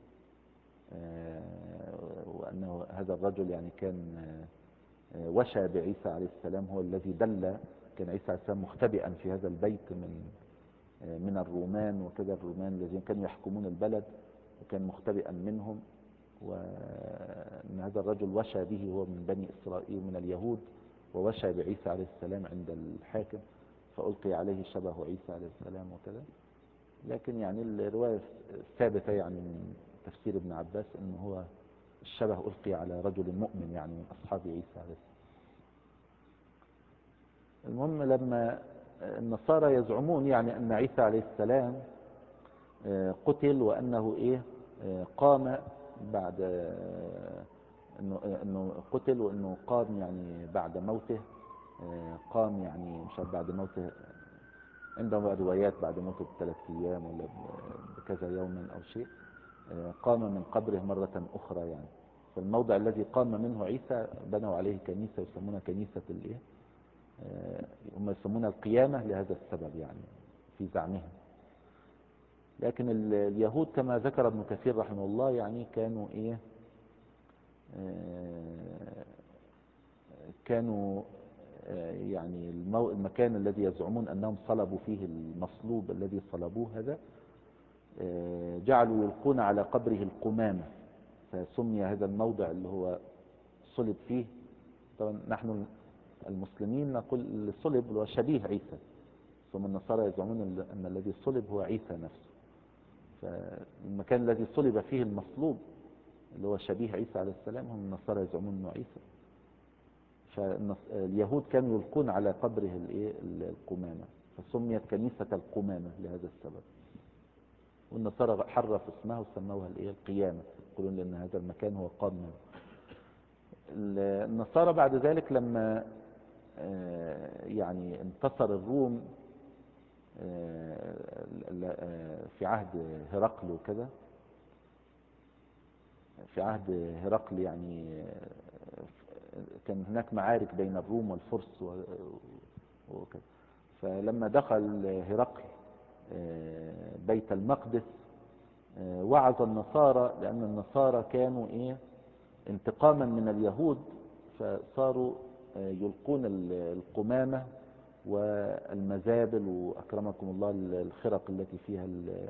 وأنه هذا الرجل يعني كان وشى بعيسى عليه السلام، هو الذي دل، كان عيسى عليه السلام مختبئا في هذا البيت من الرومان وكذا، الرومان الذين كانوا يحكمون البلد، وكان مختبئا منهم، وأن هذا الرجل وشى به، هو من بني إسرائيل من اليهود، ووشى بعيسى عليه السلام عند الحاكم، فألقي عليه شبه عيسى عليه السلام وكذا. لكن يعني الرواية الثابتة يعني من تفسير ابن عباس أنه هو الشبه ألقي على رجل مؤمن يعني من أصحاب عيسى عليه السلام. المهم لما النصارى يزعمون يعني أن عيسى عليه السلام قتل، وأنه قام بعد أنه قتل، وأنه قام يعني بعد موته، قام يعني مش بعد موته، عندهم روايات بعد موته ب3 أيام ولا بكذا يوما أو شيء، قام من قبره مرة أخرى يعني. فالموضع الذي قام منه عيسى بنوا عليه كنيسة يسمونها كنيسة هم يسمونها القيامة لهذا السبب يعني في زعمهم. لكن اليهود كما ذكر ابن كثير رحمه الله يعني كانوا يعني المكان الذي يزعمون أنهم صلبوا فيه المصلوب الذي صلبوه هذا، جعلوا يلقون على قبره القمامة، فسمي هذا الموضع اللي هو صلب فيه. طبعا نحن المسلمين نقول الصلب اللي هو شبيه عيسى، ثم النصارى يزعمون أن الذي صلب هو عيسى نفسه. فالمكان الذي صلب فيه المصلوب اللي هو شبيه عيسى عليه السلام، هم النصارى يزعمون أنه عيسى. فاليهود كانوا يلقون على قبره القمامة، فسميت كنيسة القمامة لهذا السبب. والنصارى حرف اسمها وسموها القيامة، يقولون لأن هذا المكان هو قام منه. النصارى بعد ذلك لما يعني انتصر الروم في عهد هرقل وكذا، في عهد هرقل يعني كان هناك معارك بين الروم والفرس وكذا. فلما دخل هرقل بيت المقدس وعظ النصارى، لأن النصارى كانوا انتقاما من اليهود، فصاروا يلقون القمامة والمزابل وأكرمكم الله الخرق التي فيها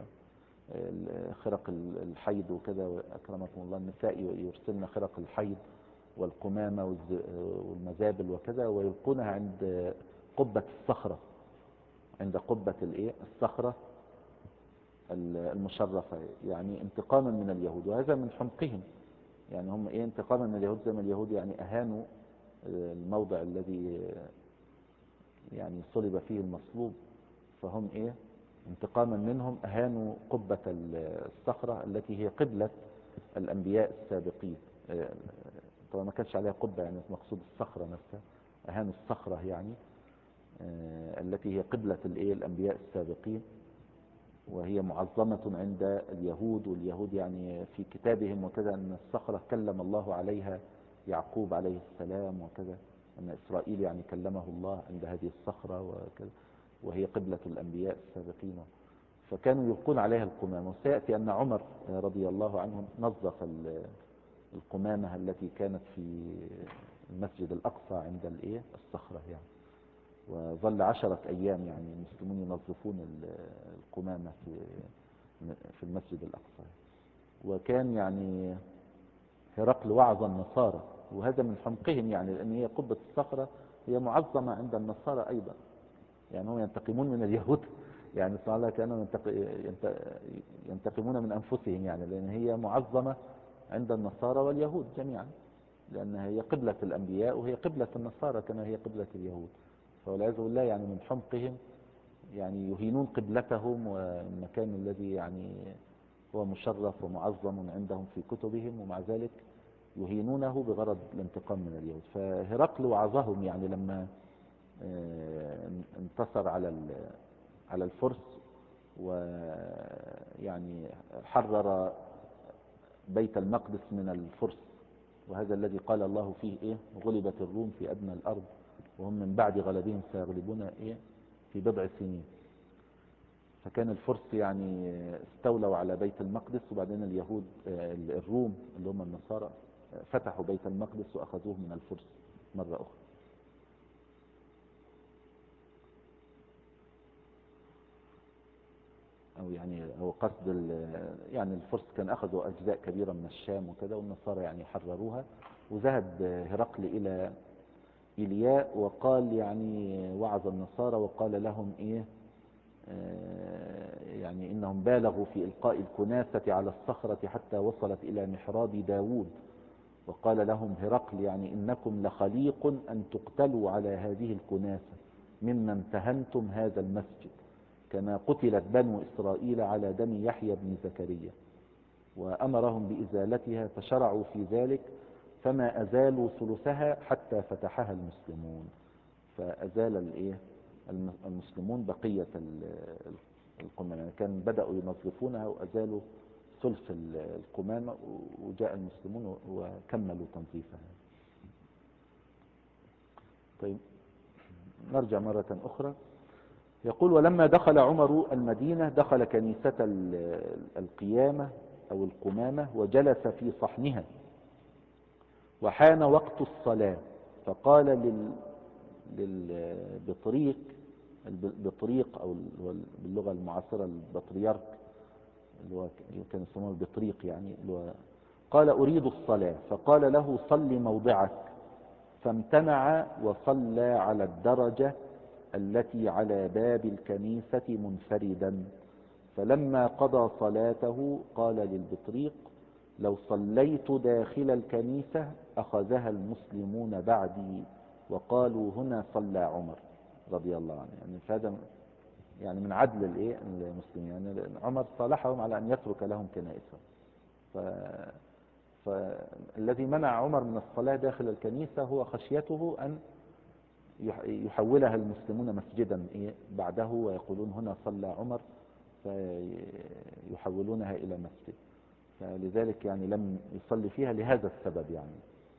خرق الحيض وكذا، أكرمكم الله النساء يرسلن خرق الحيض والقمامة والمزابل وكذا، ويلقونها عند قبة الصخرة، عند قبة الصخرة المشرفة، يعني انتقاما من اليهود. وهذا من حمقهم، يعني هم انتقاما من اليهود، زي ما اليهود يعني أهانوا الموضع الذي يعني صلب فيه المصلوب، فهم انتقاما منهم أهانوا قبة الصخرة التي هي قبلة الأنبياء السابقين. طبعا ما كانش عليها قبة، يعني مقصود الصخرة نفسها، أهانوا الصخرة يعني التي هي قبلة الأنبياء السابقين، وهي معظمة عند اليهود. واليهود يعني في كتابهم وكذا أن الصخرة كلم الله عليها يعقوب عليه السلام وكذا، أن إسرائيل يعني كلمه الله عند هذه الصخرة وكذا، وهي قبلة الأنبياء السابقين. فكانوا يلقون عليها القمامة. وسيأتي أن عمر رضي الله عنه نظف القمامة التي كانت في المسجد الأقصى عند الصخرة يعني، وظل 10 أيام يعني المسلمون ينظفون القمامة في المسجد الأقصى. وكان يعني هرقل وعظ النصارى، وهذا من حمقهم يعني، لأن هي قبة الصخرة هي معظمة عند النصارى أيضا، يعني هم ينتقمون من اليهود، يعني سبحان الله كانوا ينتقمون من أنفسهم يعني، لأن هي معظمة عند النصارى واليهود جميعا، لأنها هي قبلة الأنبياء، وهي قبلة النصارى كما هي قبلة اليهود. فوالعياذ بالله يعني من حمقهم يعني يهينون قبلتهم والمكان الذي يعني هو مشرف ومعظم عندهم في كتبهم، ومع ذلك يهينونه بغرض الانتقام من اليهود. فهرقل وعظهم يعني لما انتصر على الفرس، ويعني حرر بيت المقدس من الفرس، وهذا الذي قال الله فيه ايه: غلبت الروم في ادنى الارض وهم من بعد غلبهم سيغلبون ايه في بضع سنين. فكان الفرس يعني استولوا على بيت المقدس، وبعدين اليهود الروم اللي هم النصارى فتحوا بيت المقدس واخذوه من الفرس مرة اخرى. او يعني هو قصد يعني الفرس كان اخذوا اجزاء كبيرة من الشام وكذا، والنصارى يعني حرروها. وذهب هرقل الى إيلياء وقال يعني وعظ النصارى وقال لهم ايه يعني انهم بالغوا في القاء الكناسة على الصخرة حتى وصلت الى محراب داود. وقال لهم هرقل يعني انكم لخليق ان تقتلوا على هذه الكناسة ممن تهنتم هذا المسجد، كما قتلت بنو اسرائيل على دم يحيى بن زكريا. وامرهم بازالتها فشرعوا في ذلك، فما ازالوا ثلثها حتى فتحها المسلمون. فازال الايه المسلمون بقية القمامة، يعني كان بدأوا ينظفونها وازالوا ثلث القمامة، وجاء المسلمون وكملوا تنظيفها. طيب نرجع مرة اخرى. يقول: ولما دخل عمر المدينة دخل كنيسة القيامة او القمامة وجلس في صحنها، وحان وقت الصلاة، فقال للبطريق، البطريق او باللغة المعاصرة البطريرك، اللي هو كان يسموه البطريق يعني، اللي هو قال: أريد الصلاة. فقال له: صل موضعك. فامتنع وصلى على الدرجة التي على باب الكنيسة منفردا. فلما قضى صلاته قال للبطريق: لو صليت داخل الكنيسة أخذها المسلمون بعدي وقالوا هنا صلى عمر رضي الله عنه. يعني فهذا يعني من عدل الايه المسلمين، يعني عمر صالحهم على ان يترك لهم كنائسهم. فالذي منع عمر من الصلاة داخل الكنيسة هو خشيته ان يحولها المسلمون مسجدا بعده، ويقولون هنا صلى عمر فيحولونها الى مسجد. فلذلك يعني لم يصلي فيها لهذا السبب يعني.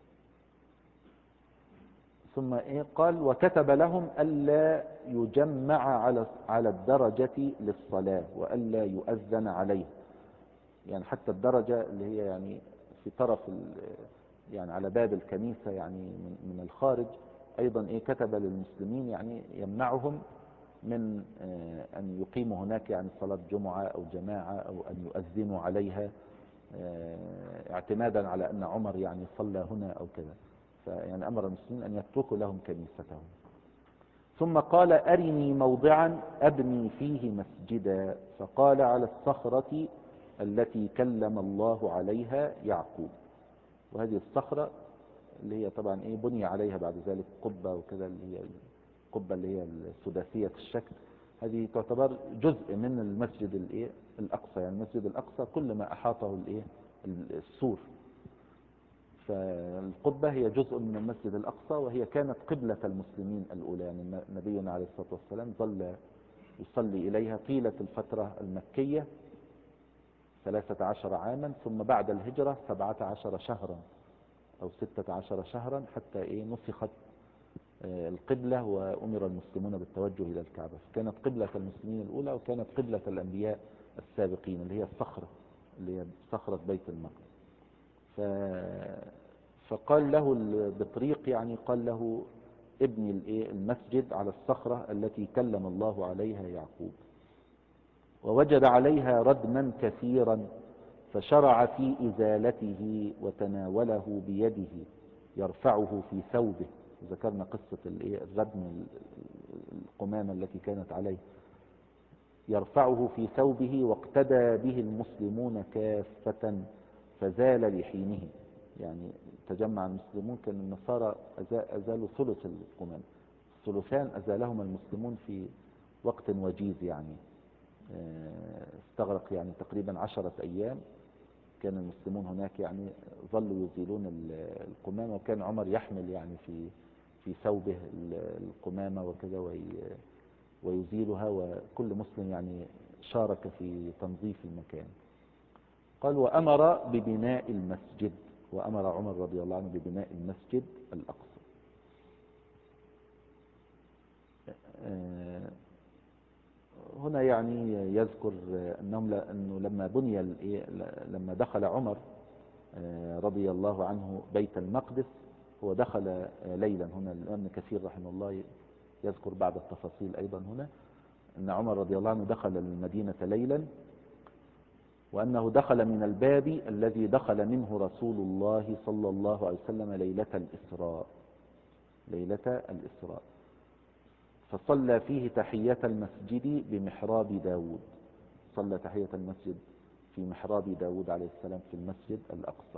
ثم قال: وكتب لهم ألا يجمع على الدرجة للصلاة وألا يؤذن عليه. يعني حتى الدرجة اللي هي يعني في طرف يعني على باب الكنيسة يعني من الخارج أيضا كتب للمسلمين يعني يمنعهم من أن يقيموا هناك يعني صلاة جمعة أو جماعة أو أن يؤذنوا عليها اعتمادا على أن عمر يعني صلى هنا أو كذا. فيعني أمر المسلمين أن يتركوا لهم كنيستهم. ثم قال: أرني موضعا أبني فيه مسجدا. فقال: على الصخرة التي كلم الله عليها يعقوب. وهذه الصخرة اللي هي طبعا بني عليها بعد ذلك قبة وكذا، اللي هي القبة اللي هي السداسية الشكل، هذه تعتبر جزء من المسجد الأقصى. يعني المسجد الأقصى كل ما أحاطه السور. فالقبة هي جزء من المسجد الأقصى، وهي كانت قبلة المسلمين الأولى. يعني نبينا عليه الصلاة والسلام ظل يصلي إليها طيلة الفترة المكية 13 عاما، ثم بعد الهجرة 17 شهرا أو 16 شهرا حتى نسخت القبلة وأمر المسلمون بالتوجه إلى الكعبة. فكانت قبلة المسلمين الأولى، وكانت قبلة الأنبياء السابقين اللي هي الصخرة، اللي هي صخرة بيت المقدس. فقال له البطريق يعني قال له: ابني المسجد على الصخرة التي كلم الله عليها يعقوب. ووجد عليها ردما كثيرا، فشرع في إزالته وتناوله بيده يرفعه في ثوبه. ذكرنا قصة الردم، القمامة التي كانت عليه، يرفعه في ثوبه، واقتدى به المسلمون كافة فزال لحينه. يعني تجمع المسلمون، كان النصارى أزالوا ثلث القمامة، الثلثان أزالهم المسلمون في وقت وجيز يعني. استغرق يعني تقريبا 10 أيام. كان المسلمون هناك يعني ظلوا يزيلون القمامة، وكان عمر يحمل يعني في ثوبه القمامة وكذا ويزيلها، وكل مسلم يعني شارك في تنظيف المكان. قال وأمر ببناء المسجد، وأمر عمر رضي الله عنه ببناء المسجد الأقصى. هنا يعني يذكر أنه لما بني لما دخل عمر رضي الله عنه بيت المقدس، هو دخل ليلا. هنا الإمام ابن كثير رحمه الله يذكر بعض التفاصيل أيضا هنا، أن عمر رضي الله عنه دخل المدينة ليلا، وأنه دخل من الباب الذي دخل منه رسول الله صلى الله عليه وسلم ليلة الإسراء، فصلى فيه تحية المسجد بمحراب داود. صلى تحية المسجد في محراب داود عليه السلام في المسجد الأقصى.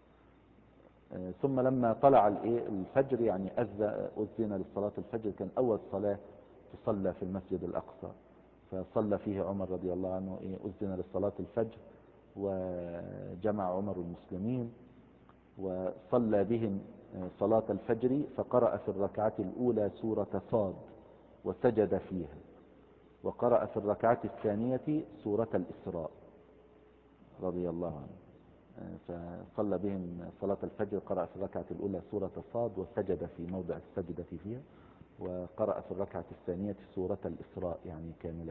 ثم لما طلع الفجر يعني أذن للصلاة الفجر، كان أول صلاة تصلى في المسجد الأقصى، فصلى فيه عمر رضي الله عنه أذن للصلاة الفجر، وجمع عمر المسلمين وصلى بهم صلاة الفجر، فقرأ في الركعة الأولى سورة صاد وسجد فيها، وقرأ في الركعة الثانية سورة الإسراء رضي الله عنه. فصلى بهم صلاة الفجر، قرأ في الركعة الأولى سورة صاد وسجد في موضع السجدة فيها، وقرأ في الركعة الثانية سورة الإسراء يعني كاملة.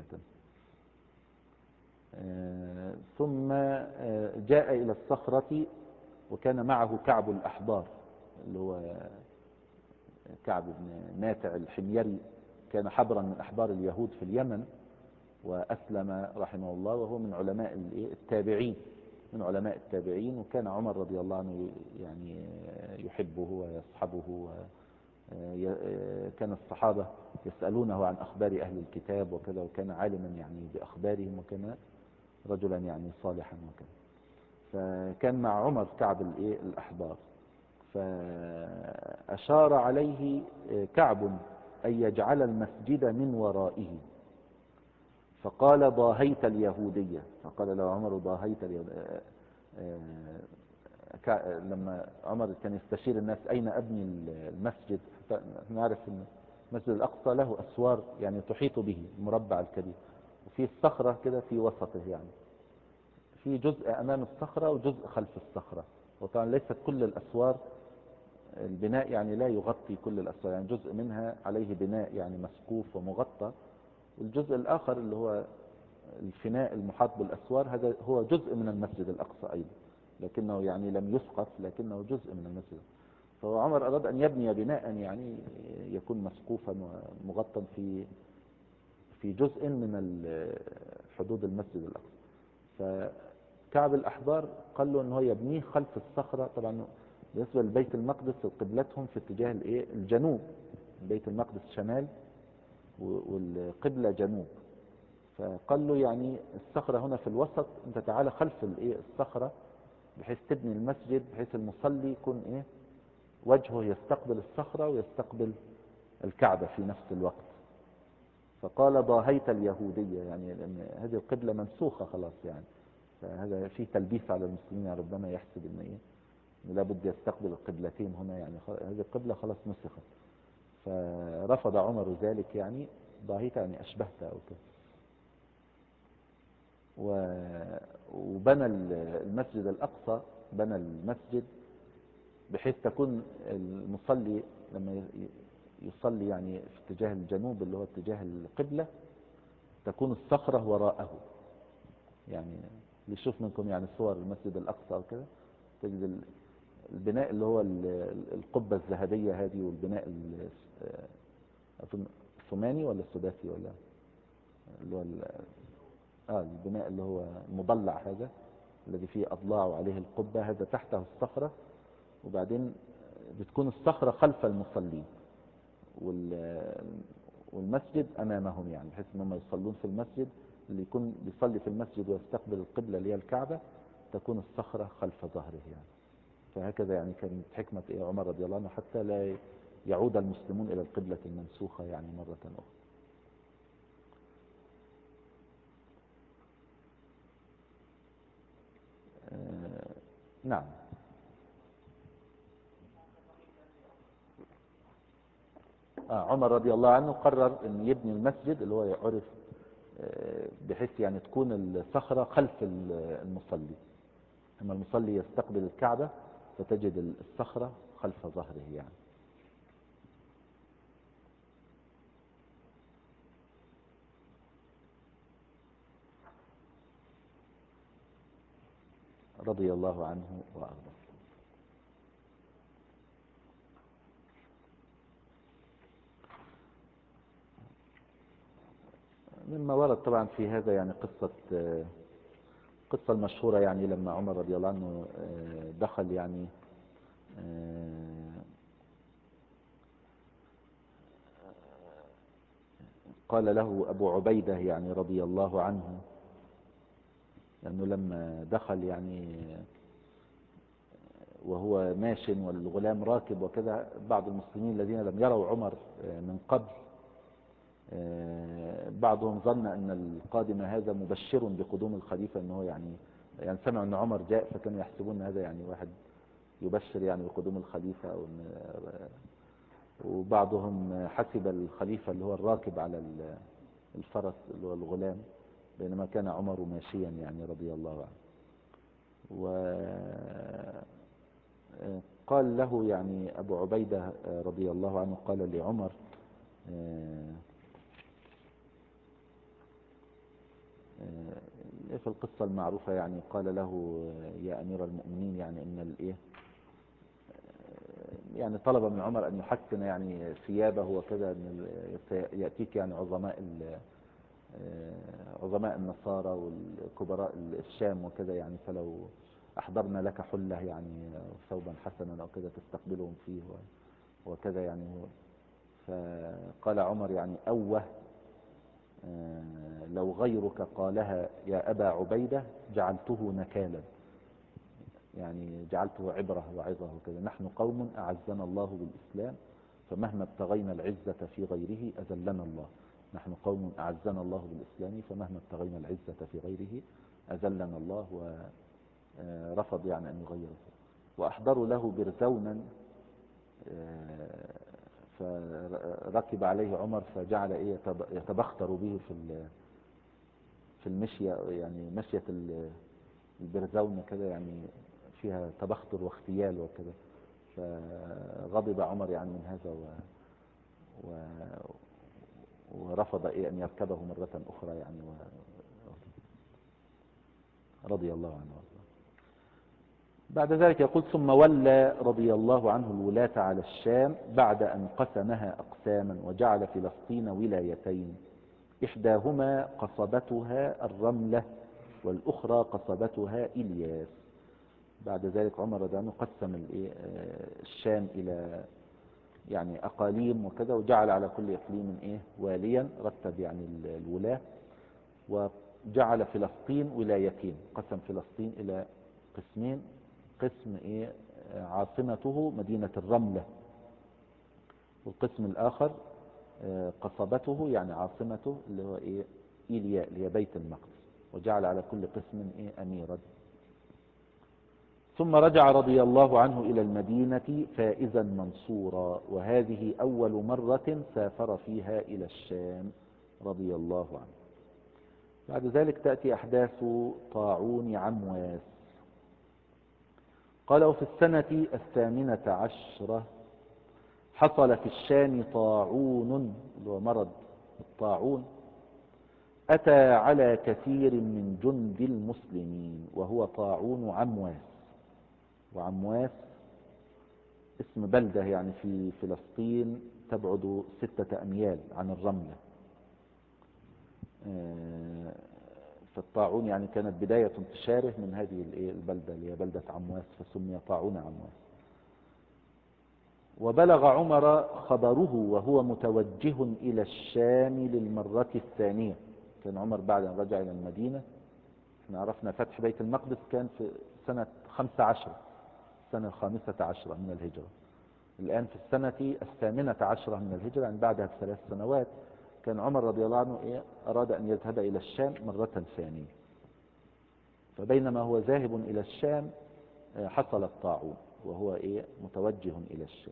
ثم جاء إلى الصخرة، وكان معه كعب الأحبار اللي هو كعب بن ماتع الحميري، كان حبرا من أحبار اليهود في اليمن، وأسلم رحمه الله، وهو من علماء التابعين، وكان عمر رضي الله عنه يعني يحبه ويصحبه، كان الصحابة يسألونه عن أخبار أهل الكتاب وكذا، وكان عالما يعني بأخبارهم، وكان رجلا يعني صالحا وكذا. فكان مع عمر كعب الأحبار، فأشار عليه كعب أن يجعل المسجد من ورائه، فقال ضاهيت اليهودية. فقال له عمر ضاهيت اليهودية. لما عمر كان يستشير الناس أين أبني المسجد، نعرف أن المسجد الأقصى له أسوار يعني تحيط به المربع الكبير، وفي الصخرة كده في وسطه، يعني في جزء أمام الصخرة وجزء خلف الصخرة، وطبعا ليست كل الأسوار البناء يعني لا يغطي كل الأسوار، يعني جزء منها عليه بناء يعني مسقوف ومغطى، والجزء الآخر اللي هو الفناء المحاط بالأسوار هذا هو جزء من المسجد الأقصى أيضا، لكنه يعني لم يسقف، لكنه جزء من المسجد. فهو عمر أراد أن يبني بناء يعني يكون مسقوفا ومغطى في جزء من حدود المسجد الأقصى. فكعب الأحبار قال له أنه يبنيه خلف الصخرة. طبعا بالنسبة لبيت المقدس قبلتهم في اتجاه الجنوب، بيت المقدس شمال والقبلة جنوب، فقال له يعني الصخرة هنا في الوسط، انت تعالى خلف الصخرة بحيث تبني المسجد، بحيث المصلي يكون وجهه يستقبل الصخرة ويستقبل الكعبة في نفس الوقت. فقال ضاهيت اليهودية، يعني لأن هذه القبلة منسوخة خلاص، يعني فهذا فيه تلبيس على المسلمين، يعني ربما يحسب ان لابد يستقبل القبلتين هنا، يعني هذه القبلة خلاص نسخت. فرفض عمر ذلك، يعني ضاهيت يعني أشبهت أو كده. وبنى المسجد الأقصى، بنى المسجد بحيث تكون المصلي لما يصلي يعني في اتجاه الجنوب اللي هو اتجاه القبلة، تكون الصخرة وراءه. يعني اللي يشوف منكم يعني صور المسجد الأقصى أو كده، تجد البناء اللي هو القبة الذهبية هذه، والبناء الثماني ولا السداسي ولا اللي هو البناء اللي هو المضلع هذا الذي فيه أضلاع وعليه القبة، هذا تحته الصخرة، وبعدين بتكون الصخرة خلف المصلين والمسجد أمامهم، يعني بحيث أنهم يصلون في المسجد، اللي يكون بيصلي في المسجد ويستقبل القبلة اللي هي الكعبة، تكون الصخرة خلف ظهره يعني. فهكذا يعني كانت حكمة عمر رضي الله عنه حتى لا يعود المسلمون إلى القبلة المنسوخة يعني مرة أخرى. نعم. عمر رضي الله عنه قرر أن يبني المسجد اللي هو يعرف بحيث يعني تكون الصخرة خلف المصلي، أما المصلي يستقبل الكعبة فتجد الصخرة خلف ظهره يعني. رضي الله عنه وأرضاه. مما ورد طبعا في هذا يعني قصة المشهورة يعني لما عمر رضي الله عنه دخل يعني قال له أبو عبيدة يعني رضي الله عنه، لأنه لما دخل يعني وهو ماش والغلام راكب وكذا، بعض المسلمين الذين لم يروا عمر من قبل بعضهم ظن أن القادم هذا مبشر بقدوم الخليفة، أنه يعني سمعوا أن عمر جاء فكانوا يحسبون هذا يعني واحد يبشر يعني بقدوم الخليفة وبعضهم حسب الخليفة اللي هو الراكب على الفرس اللي هو الغلام، بينما كان عمر ماشيا يعني رضي الله عنه. وقال له يعني أبو عبيدة رضي الله عنه قال لعمر في القصة المعروفة يعني قال له يا أمير المؤمنين يعني إن الإيه يعني طلب من عمر أن يحسن يعني ثيابه وكذا، أن يأتيك يعني عظماء النصارى والكبراء الشام وكذا يعني، فلو أحضرنا لك حلة يعني ثوبا حسنا أو كذا تستقبلهم فيه وكذا يعني. فقال عمر يعني أوه لو غيرك قالها يا أبا عبيدة جعلته نكالا، يعني جعلته عبرة وعظة وكذا. نحن قوم أعزنا الله بالإسلام فمهما ابتغينا العزة في غيره أذلنا الله. نحن قوم أعزنا الله بالإسلام فمهما ابتغينا العزة في غيره أذلنا الله. ورفض يعني أن يغيره. وأحضروا له برزونا فركب عليه عمر فجعل يتبختر به في المشية، يعني مشية البرزون كذا يعني فيها تبختر واختيال وكذا. فغضب عمر يعني من هذا و... ورفض أن يركبه مرة أخرى يعني رضي الله عنه. بعد ذلك يقول ثم ولى رضي الله عنه الولاة على الشام بعد أن قسمها أقساما وجعل فلسطين ولايتين، إحداهما قصبتها الرملة والأخرى قصبتها إلياس. بعد ذلك عمر رضي الله عنه قسم الشام إلى يعني أقاليم وكذا، وجعل على كل إقليم واليا، رتب يعني الولاة، وجعل فلسطين ولايتين، قسم فلسطين إلى قسمين، قسم عاصمته مدينة الرملة، والقسم الآخر قصبته يعني عاصمته اللي هو إيلياء اللي هي بيت المقدس، وجعل على كل قسم أميرا. ثم رجع رضي الله عنه إلى المدينة فائزا منصورا، وهذه أول مرة سافر فيها إلى الشام رضي الله عنه. بعد ذلك تأتي أحداث طاعون عمواس. قال وفي السنة 18 حصل في الشام طاعون، اللي هو مرض الطاعون، أتى على كثير من جند المسلمين، وهو طاعون عمواس. وعمواس اسم بلدة يعني في فلسطين تبعد 6 أميال عن الرملة. فالطاعون يعني كانت بداية انتشاره من هذه البلدة اللي هي بلدة عمواس، فسمي طاعون عمواس. وبلغ عمر خبره وهو متوجه إلى الشام للمرة الثانية. كان عمر بعد أن رجع إلى المدينة، احنا عرفنا فتح بيت المقدس كان في سنة 15، السنة 15 من الهجرة. الآن في السنة 18 من الهجرة، يعني بعدها ب3 سنوات، كان عمر رضي الله عنه أراد أن يذهب إلى الشام مرة ثانية. فبينما هو ذاهب إلى الشام حصل الطاعون وهو متوجه إلى الشام.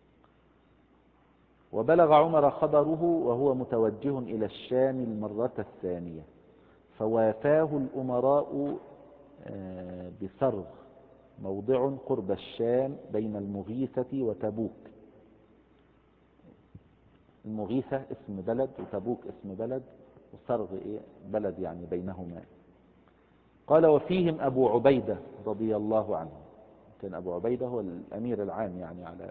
وبلغ عمر خبره وهو متوجه إلى الشام المرة الثانية، فوافاه الأمراء بسرغ، موضع قرب الشام بين المغيثة وتبوك. المغيثة اسم بلد وتبوك اسم بلد، وسرغ بلد يعني بينهما. قال وفيهم أبو عبيدة رضي الله عنه، كان أبو عبيدة هو الأمير العام يعني على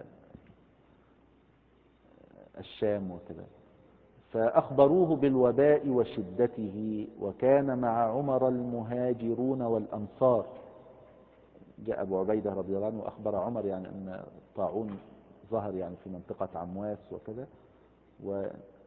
الشام وكذا. فأخبروه بالوباء وشدته، وكان مع عمر المهاجرون والأنصار. جاء أبو عبيدة رضي الله عنه وأخبر عمر يعني أن الطاعون ظهر يعني في منطقة عمواس وكذا، و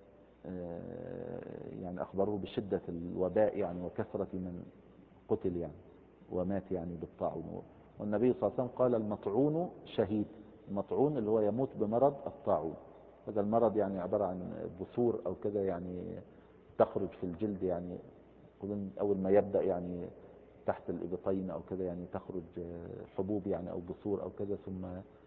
يعني أخبروه بشدة الوباء يعني وكثرة من قتل يعني ومات يعني بالطاعون. والنبي صلى الله عليه وسلم قال المطعون شهيد. المطعون اللي هو يموت بمرض الطاعون. هذا المرض يعني عبارة عن بثور أو كذا يعني تخرج في الجلد، يعني أول ما يبدأ يعني تحت الإبطين أو كذا يعني تخرج حبوب يعني أو بثور أو كذا، ثم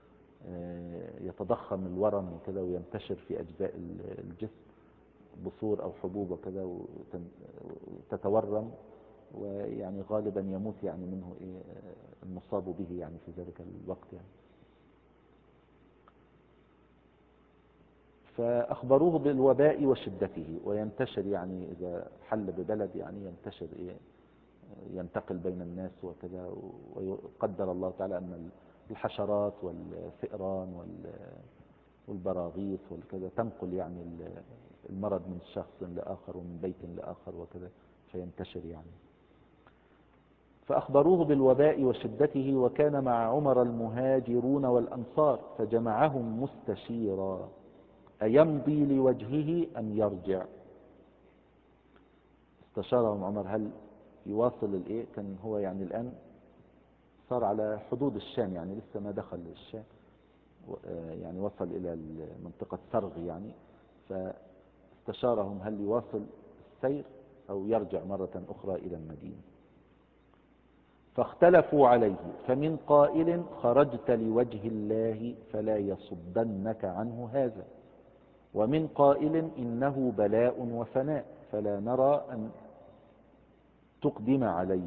يتضخم الورم وكذا وينتشر في أجزاء الجسم، بثور أو حبوب وكذا وتتورم، ويعني غالبا يموت يعني منه المصاب به يعني في ذلك الوقت يعني. فأخبروه بالوباء وشدته، وينتشر يعني إذا حل ببلد يعني ينتشر ينتقل بين الناس وكذا. ويقدر الله تعالى أن الحشرات والفئران والبراغيث والكذا تنقل يعني المرض من شخص لآخر ومن بيت لآخر وكذا فينتشر يعني. فأخبروه بالوباء وشدته، وكان مع عمر المهاجرون والأنصار، فجمعهم مستشيرا أيمضي لوجهه أم يرجع. استشارهم عمر هل يواصل كان هو يعني الآن صار على حدود الشام يعني لسه ما دخل الشام، يعني وصل إلى منطقة سرغ يعني. فاستشارهم هل يواصل السير أو يرجع مرة أخرى إلى المدينة. فاختلفوا عليه، فمن قائل خرجت لوجه الله فلا يصدنك عنه هذا، ومن قائل إنه بلاء وفناء فلا نرى أن تقدم عليه.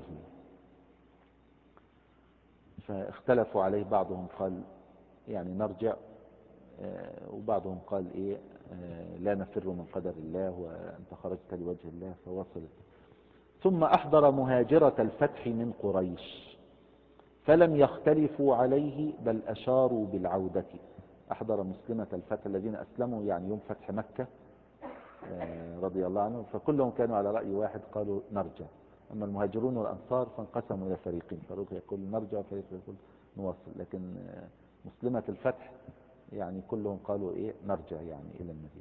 فاختلفوا عليه، بعضهم قال يعني نرجع، وبعضهم قال لا نفر من قدر الله وأنت خرجت لوجه الله فوصلت. ثم أحضر مهاجرة الفتح من قريش فلم يختلفوا عليه بل أشاروا بالعودة. أحضر مسلمة الفتح الذين أسلموا يعني يوم فتح مكة رضي الله عنهم، فكلهم كانوا على رأي واحد قالوا نرجع. أما المهاجرون والأنصار فانقسموا إلى فريقين، فريق يقول نرجع وفريق يقول نواصل. لكن مسلمة الفتح يعني كلهم قالوا نرجع يعني إلى المدينة.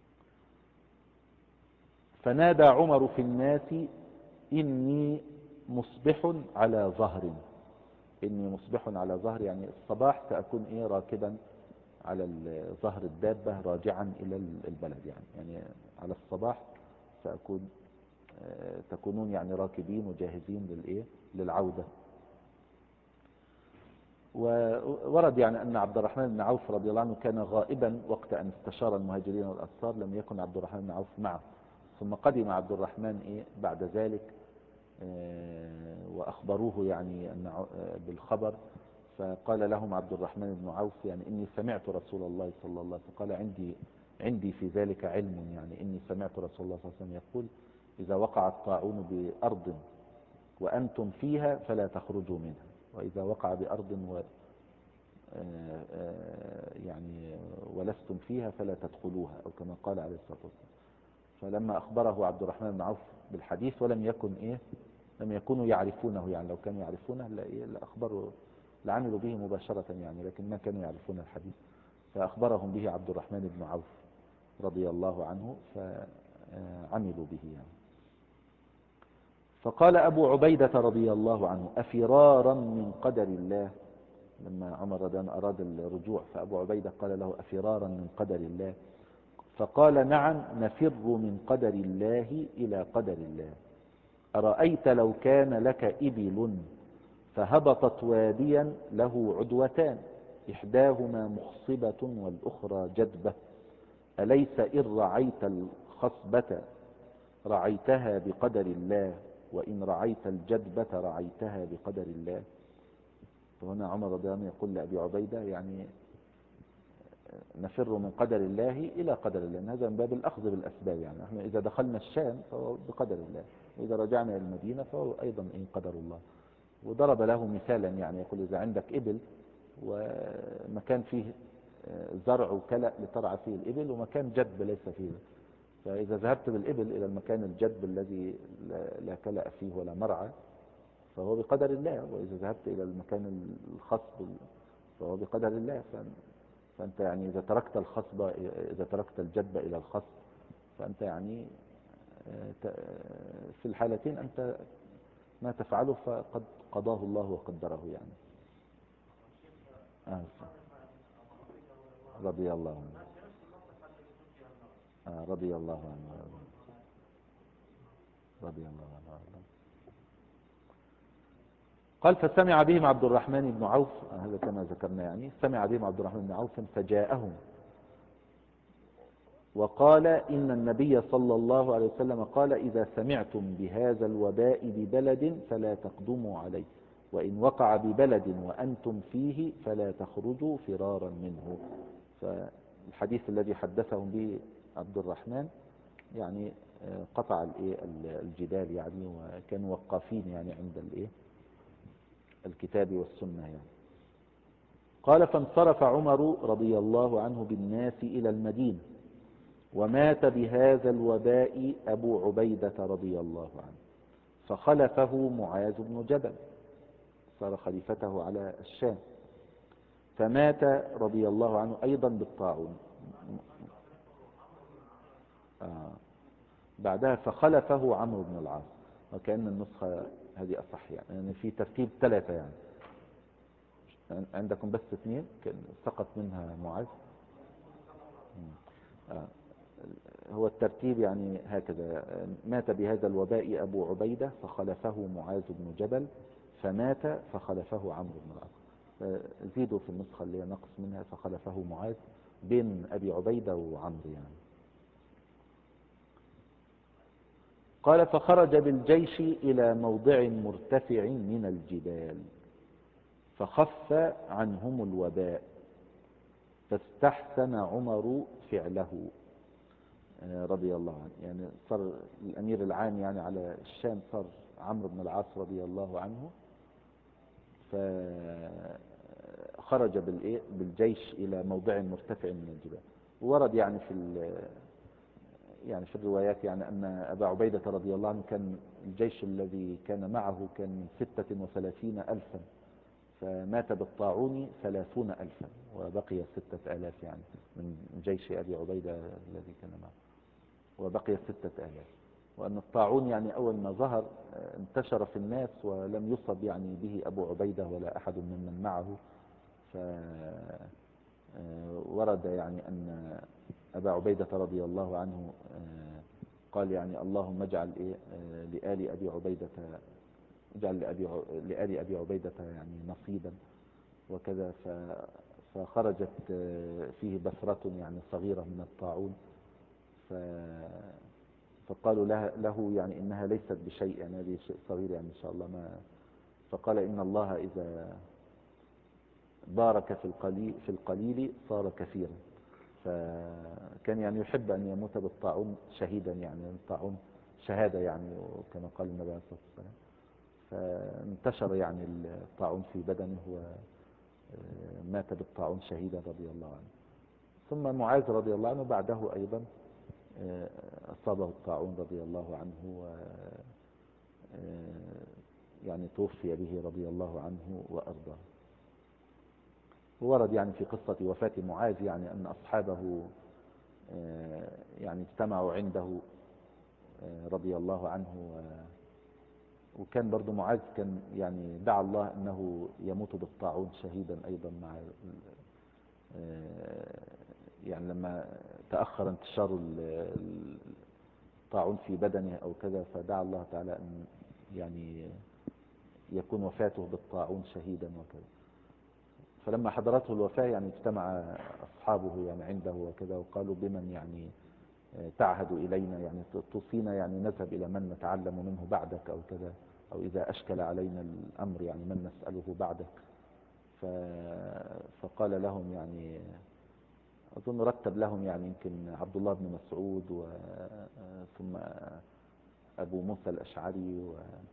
فنادى عمر في الناس إني مصبح على ظهر. إني مصبح على ظهر يعني الصباح سأكون راكبا على ظهر الدابة راجعا إلى البلد يعني على الصباح سأكون تكونون يعني راكبين وجاهزين للعودة. وورد يعني أن عبد الرحمن بن عوف رضي الله عنه كان غائبا وقت أن استشار المهاجرين والأنصار، لم يكن عبد الرحمن بن عوف معه. ثم قدم عبد الرحمن بعد ذلك وأخبروه يعني بالخبر. فقال لهم عبد الرحمن بن عوف يعني إني سمعت رسول الله صلى الله عليه وسلم، فقال عندي في ذلك علم، يعني إني سمعت رسول الله صلى الله عليه وسلم يقول إذا وقع الطاعون بأرض وأنتم فيها فلا تخرجوا منها، وإذا وقع بأرض يعني ولستم فيها فلا تدخلوها، أو كما قال عليه الصلاة والسلام. فلما أخبره عبد الرحمن بن عوف بالحديث ولم يكن لم يكونوا يعرفونه، يعني لو كانوا يعرفونه لأخبروا لعملوا به مباشرة يعني، لكن ما كانوا يعرفون الحديث. فأخبرهم به عبد الرحمن بن عوف رضي الله عنه فعملوا به يعني. فقال أبو عبيدة رضي الله عنه أفرارا من قدر الله، لما عمر رضي الله عنه أراد الرجوع فأبو عبيدة قال له أفرارا من قدر الله؟ فقال نعم نفر من قدر الله إلى قدر الله. أرأيت لو كان لك إبل فهبطت واديا له عدوتان إحداهما مخصبة والأخرى جدبة، أليس إن رعيت الخصبة رعيتها بقدر الله، وإن رعيت الجدبة رعيتها بقدر الله. فهنا عمر رضي الله عنه يقول لأبي عبيدة يعني نفر من قدر الله إلى قدر الله. هذا من باب الأخذ بالأسباب، يعني احنا إذا دخلنا الشام فهو بقدر الله، وإذا رجعنا إلى المدينة فهو أيضا إن قدر الله. وضرب له مثالا، يعني يقول إذا عندك إبل ومكان فيه زرع وكلأ لترعى فيه الإبل، ومكان جدب ليس فيه، فإذا ذهبت بالإبل إلى المكان الجدب الذي لا كلأ فيه ولا مرعى فهو بقدر الله، وإذا ذهبت إلى المكان الخصب فهو بقدر الله. فأنت يعني إذا تركت الخصبة، إذا تركت الجدب إلى الخصب، فأنت يعني في الحالتين أنت ما تفعله فقد قضاه الله وقدره يعني. رضي الله عنه. رضي الله عنه. رضي الله عنه. قال فسمع بهم عبد الرحمن بن عوف، هذا كما ذكرنا، يعني سمع بهم عبد الرحمن بن عوف فجاءهم وقال إن النبي صلى الله عليه وسلم قال إذا سمعتم بهذا الوباء ببلد فلا تقدموا عليه، وإن وقع ببلد وأنتم فيه فلا تخرجوا فرارا منه. فالحديث الذي حدثهم به عبد الرحمن يعني قطع الجدال يعني، وكانوا وقافين يعني عند الكتاب والسنة يعني. قال فانصرف عمر رضي الله عنه بالناس إلى المدينة، ومات بهذا الوباء أبو عبيدة رضي الله عنه، فخلفه معاذ بن جبل، صار خليفته على الشام، فمات رضي الله عنه أيضا بالطاعون. بعدها فخلفه عمرو بن العاص، وكأن النسخة هذه أصح يعني في ترتيب ثلاثة يعني. عندكم بس اثنين سقط منها معاذ. هو الترتيب يعني هكذا: مات بهذا الوباء أبو عبيدة فخلفه معاذ بن جبل، فمات فخلفه عمرو بن العاص. زيدوا في النسخة اللي نقص منها فخلفه معاذ بين أبي عبيدة وعمرو يعني. قال فخرج بالجيش إلى موضع مرتفع من الجبال فخف عنهم الوباء، فاستحسن عمر فعله رضي الله عنه. يعني صار الأمير العام يعني على الشام صار عمرو بن العاص رضي الله عنه، فخرج بالجيش إلى موضع مرتفع من الجبال. ورد يعني في الروايات يعني أن أبا عبيدة رضي الله عنه كان الجيش الذي كان معه كان 36 ألفا، فمات بالطاعون 30 ألفا، وبقي 6000 يعني من جيش أبي عبيدة الذي كان معه، وبقي 6000. وأن الطاعون يعني أول ما ظهر انتشر في الناس ولم يصب يعني به أبو عبيدة ولا أحد ممن معه. فورد يعني أن أبا عبيدة رضي الله عنه قال يعني اللهم اجعل لآل أبي عبيدة، اجعل لآل أبي عبيدة يعني نصيبا وكذا. فخرجت فيه بثرة يعني صغيرة من الطاعون، فقالوا له يعني إنها ليست بشيء، يعني هذه شيء صغير يعني إن شاء الله ما. فقال إن الله إذا بارك في القليل صار كثيرا. فكان يعني يحب أن يموت بالطاعون شهيدا، يعني الطاعون شهادة يعني، وكما قال النبي عليه الصلاة والسلام. فانتشر يعني الطاعون في بدنه ومات بالطاعون شهيدا رضي الله عنه. ثم معاذ رضي الله عنه بعده أيضا أصابه الطاعون رضي الله عنه، و يعني توفي به رضي الله عنه وأرضاه. ورد يعني في قصة وفاة معاذ يعني أن أصحابه يعني اجتمعوا عنده رضي الله عنه، وكان برضو معاذ كان يعني دعا الله أنه يموت بالطاعون شهيدا أيضا مع يعني لما تأخر انتشار الطاعون في بدنه أو كذا، فدعا الله تعالى أن يعني يكون وفاته بالطاعون شهيدا وكذا. فلما حضرته الوفاة يعني اجتمع أصحابه يعني عنده وكذا، وقالوا بمن يعني تعهد إلينا، يعني توصينا يعني نذهب إلى من نتعلم منه بعدك أو كذا، أو إذا أشكل علينا الأمر يعني من نسأله بعدك. فقال لهم يعني أظن رتب لهم يعني يمكن عبد الله بن مسعود ثم أبو موسى الأشعري،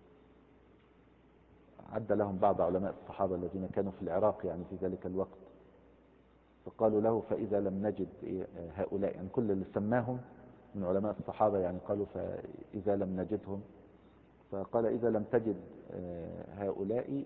وعد لهم بعض علماء الصحابة الذين كانوا في العراق يعني في ذلك الوقت. فقالوا له فإذا لم نجد هؤلاء، يعني كل اللي سماهم من علماء الصحابة يعني قالوا فإذا لم نجدهم، فقال إذا لم تجد هؤلاء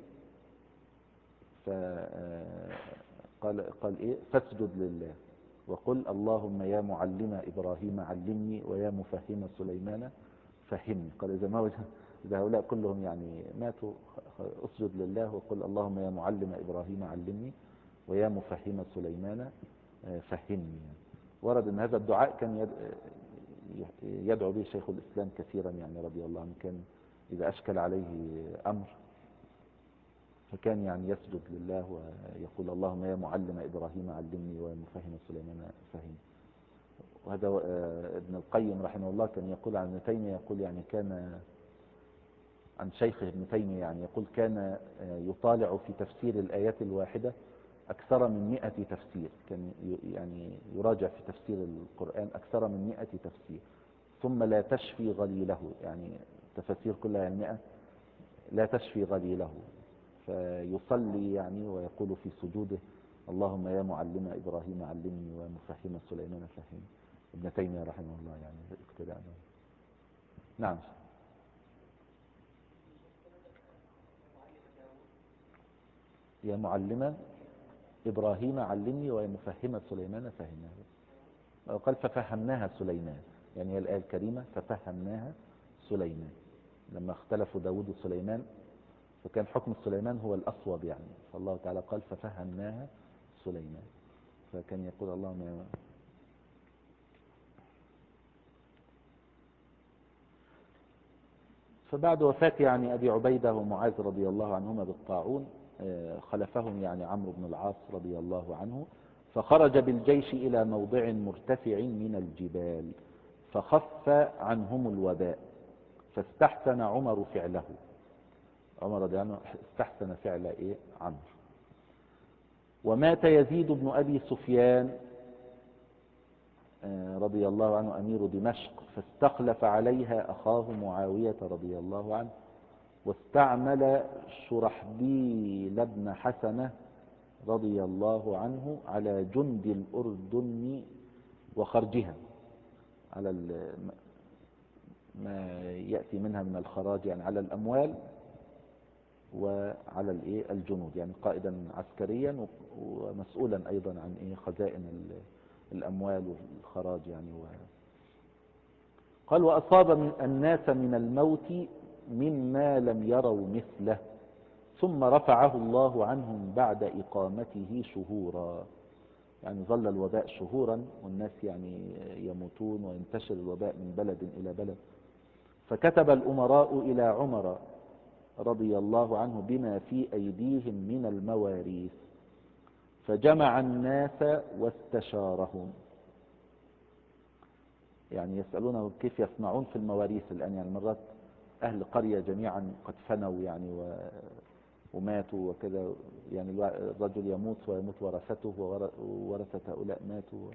قال إيه فاسجد لله وقل اللهم يا معلم إبراهيم علمني ويا مفهم سليمان فهمني. قال إذا هؤلاء كلهم يعني ماتوا اسجد لله وقل اللهم يا معلم إبراهيم علمني ويا مفهم سليمان فهمني. ورد أن هذا الدعاء كان يدعو به شيخ الإسلام كثيرا يعني رضي الله عنه، كان إذا أشكل عليه أمر فكان يعني يسجد لله ويقول اللهم يا معلم إبراهيم علمني ويا مفهم سليمان فهمني. وهذا ابن القيم رحمه الله كان يقول عن ابن تيمية، يقول يعني كان عن شيخه ابن تيمية يعني يقول كان يطالع في تفسير الآيات الواحدة أكثر من 100 تفسير، كان يعني يراجع في تفسير القرآن أكثر من 100 تفسير، ثم لا تشفي غليله، يعني تفسير كلها يعني 100 لا تشفي غليله. فيصلي يعني ويقول في سجوده اللهم يا معلم إبراهيم علمني ومفهم سليمان فهمني. ابن تيمية رحمه الله يعني اقتداء. نعم. يا معلم إبراهيم علمني ويا مفهم سليمان فهمني. قال ففهمناها سليمان، يعني هي الآية الكريمة ففهمناها سليمان. لما اختلفوا داود وسليمان فكان حكم سليمان هو الأصوب يعني، فالله تعالى قال ففهمناها سليمان، فكان يقول اللهم يا. فبعد وفاة يعني أبي عبيدة ومعاذ رضي الله عنهما بالطاعون خلفهم يعني عمرو بن العاص رضي الله عنه، فخرج بالجيش إلى موضع مرتفع من الجبال فخف عنهم الوباء، فاستحسن عمر فعله. عمر رضي الله عنه استحسن فعل عمرو. ومات يزيد بن أبي سفيان رضي الله عنه أمير دمشق، فاستخلف عليها أخاه معاوية رضي الله عنه، واستعمل شرحبيل بن حسنة رضي الله عنه على جند الأردن وخرجها، على ما يأتي منها من الخراج يعني على الأموال وعلى الجنود، يعني قائدا عسكريا ومسؤولا أيضا عن خزائن الأموال والخراج يعني قال وأصاب الناس من الموت مما لم يروا مثله، ثم رفعه الله عنهم بعد إقامته شهورا. يعني ظل الوباء شهورا والناس يعني يموتون وينتشر الوباء من بلد إلى بلد. فكتب الأمراء إلى عمر رضي الله عنه بما في أيديهم من المواريث، فجمع الناس واستشارهم، يعني يسألونه كيف يصنعون في المواريث الآن. يعني مرات أهل القرية جميعا قد فنوا يعني وماتوا وكذا، يعني الرجل يموت ويموت ورثته وورثة هؤلاء ماتوا.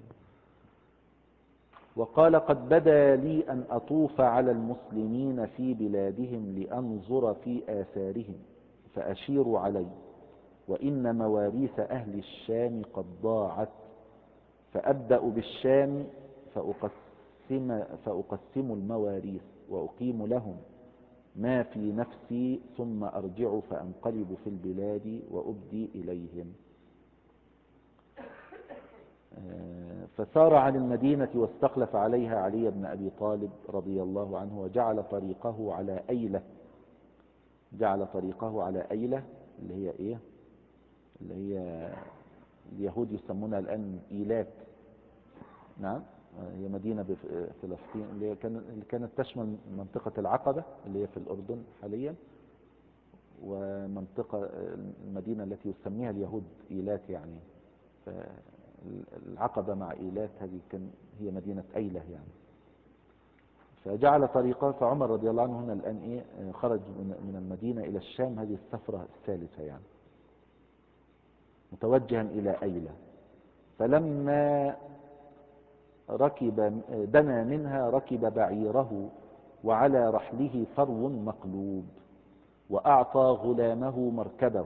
وقال قد بدا لي أن أطوف على المسلمين في بلادهم لأنظر في آثارهم فأشير علي، وإن مواريث أهل الشام قد ضاعت، فأبدأ بالشام فأقسم المواريث وأقيم لهم ما في نفسي، ثم أرجع فأنقلب في البلاد وأبدي إليهم. فسار عن المدينة واستخلف عليها علي بن أبي طالب رضي الله عنه، وجعل طريقه على أيلة. جعل طريقه على أيلة اللي هي اللي هي اليهود يسمونها الآن إيلات. نعم، هي مدينة بفلسطين اللي كانت تشمل منطقة العقبة اللي هي في الأردن حاليا، ومنطقة المدينة التي يسميها اليهود إيلات يعني. العقبة مع إيلات هذه كان هي مدينة أيلة يعني. فجعل طريقه. فعمر رضي الله عنه هنا الآن خرج من المدينة إلى الشام، هذه السفرة الثالثة يعني، متوجها إلى أيلة. فلما دنا منها ركب بعيره وعلى رحله فرو مقلوب، وأعطى غلامه مركبه.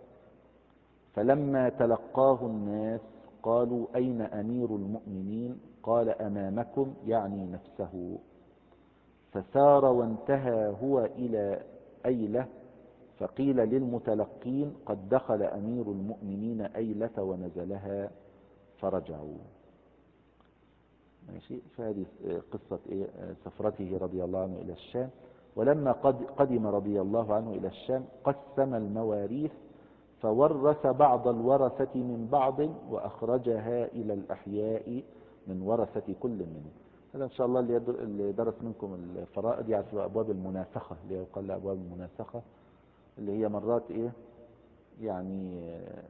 فلما تلقاه الناس قالوا أين أمير المؤمنين؟ قال أمامكم، يعني نفسه. فسار وانتهى هو إلى أيلة، فقيل للمتلقين قد دخل أمير المؤمنين أيلة ونزلها، فرجعوا. ماشي. فهذه قصة سفرته رضي الله عنه إلى الشام. ولما قدم رضي الله عنه إلى الشام قسم المواريث، فورث بعض الورثة من بعض، وأخرجها إلى الأحياء من ورثة كل منهم. هذا إن شاء الله اللي درس منكم الفرائض يعرف أبواب المناسخة، اللي يقال لها أبواب المناسخة، اللي هي مرات يعني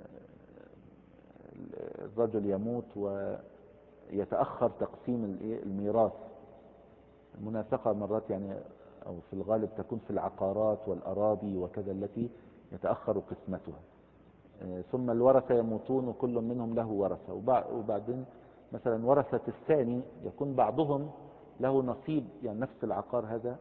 الرجل يموت ويتأخر تقسيم الميراث. المناسخة مرات يعني أو في الغالب تكون في العقارات والأراضي وكذا التي يتأخر قسمتها. ثم الورثة يموتون وكل منهم له ورثة، وبعدين مثلا ورثة الثاني يكون بعضهم له نصيب، يعني نفس العقار هذا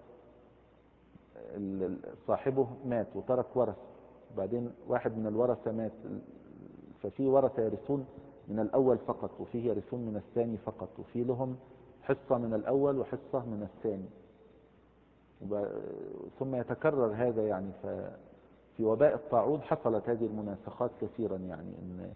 صاحبه مات وترك ورث، بعدين واحد من الورثة مات، ففي ورثة يرثون من الأول فقط، وفيه يرثون من الثاني فقط، وفي لهم حصة من الأول وحصة من الثاني. ثم يتكرر هذا يعني. في وباء الطاعون حصلت هذه المناسخات كثيرا، يعني ان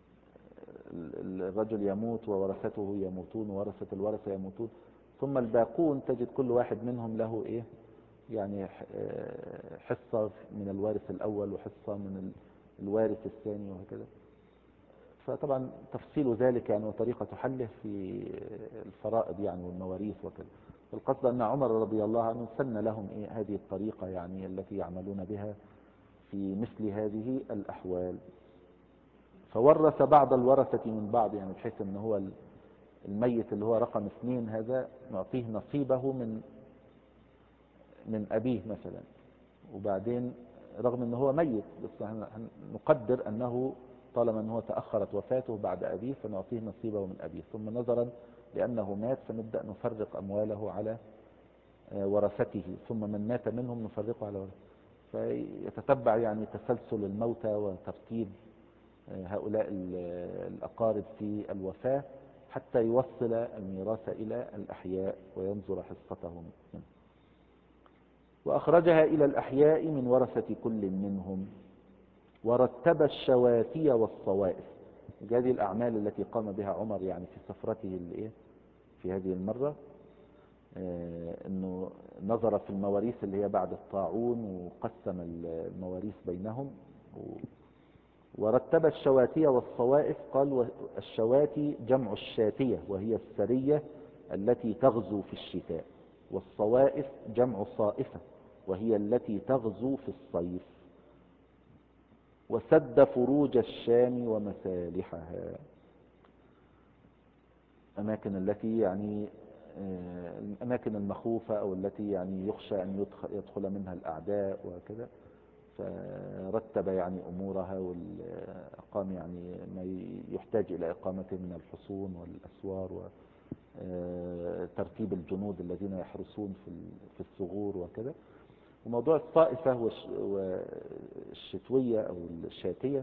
الرجل يموت وورثته يموتون وورثة الورثة يموتون، ثم الباقون تجد كل واحد منهم له يعني حصة من الوارث الأول وحصة من الوارث الثاني وهكذا. فطبعا تفصيل ذلك يعني وطريقة حله في الفرائض يعني والمواريث وكذا. القصد أن عمر رضي الله عنه سن لهم هذه الطريقة يعني التي يعملون بها في مثل هذه الأحوال. فورث بعض الورثة من بعض، يعني بحيث أن هو الميت اللي هو رقم 2 هذا نعطيه نصيبه من أبيه مثلا، وبعدين رغم أنه هو ميت بس نقدر أنه طالما أنه تأخرت وفاته بعد أبيه فنعطيه نصيبه من أبيه، ثم نظرا لأنه مات فنبدأ نفرق أمواله على ورثته، ثم من مات منهم نفرقه على ورثته. فيتتبع يعني تسلسل الموتى وترتيب هؤلاء الأقارب في الوفاة حتى يوصل الميراث إلى الأحياء وينظر حصتهم منه. وأخرجها إلى الأحياء من ورثة كل منهم، ورتب الشواتي والصوائف. هذه الأعمال التي قام بها عمر يعني في سفرته في هذه المرة، أنه نظر في المواريث اللي هي بعد الطاعون وقسم المواريث بينهم. ورتب الشواتي والصوائف. قال الشواتي جمع الشاتية وهي السرية التي تغزو في الشتاء، والصوائف جمع صائفة وهي التي تغزو في الصيف. وسد فروج الشام ومسالحها، أماكن التي يعني الأماكن المخوفة أو التي يعني يخشى أن يدخل منها الأعداء وكذا، فرتب يعني أمورها وأقام يعني ما يحتاج إلى إقامته من الحصون والأسوار وترتيب الجنود الذين يحرسون في الثغور وكذا. وموضوع الطائفة والشتوية أو الشاتية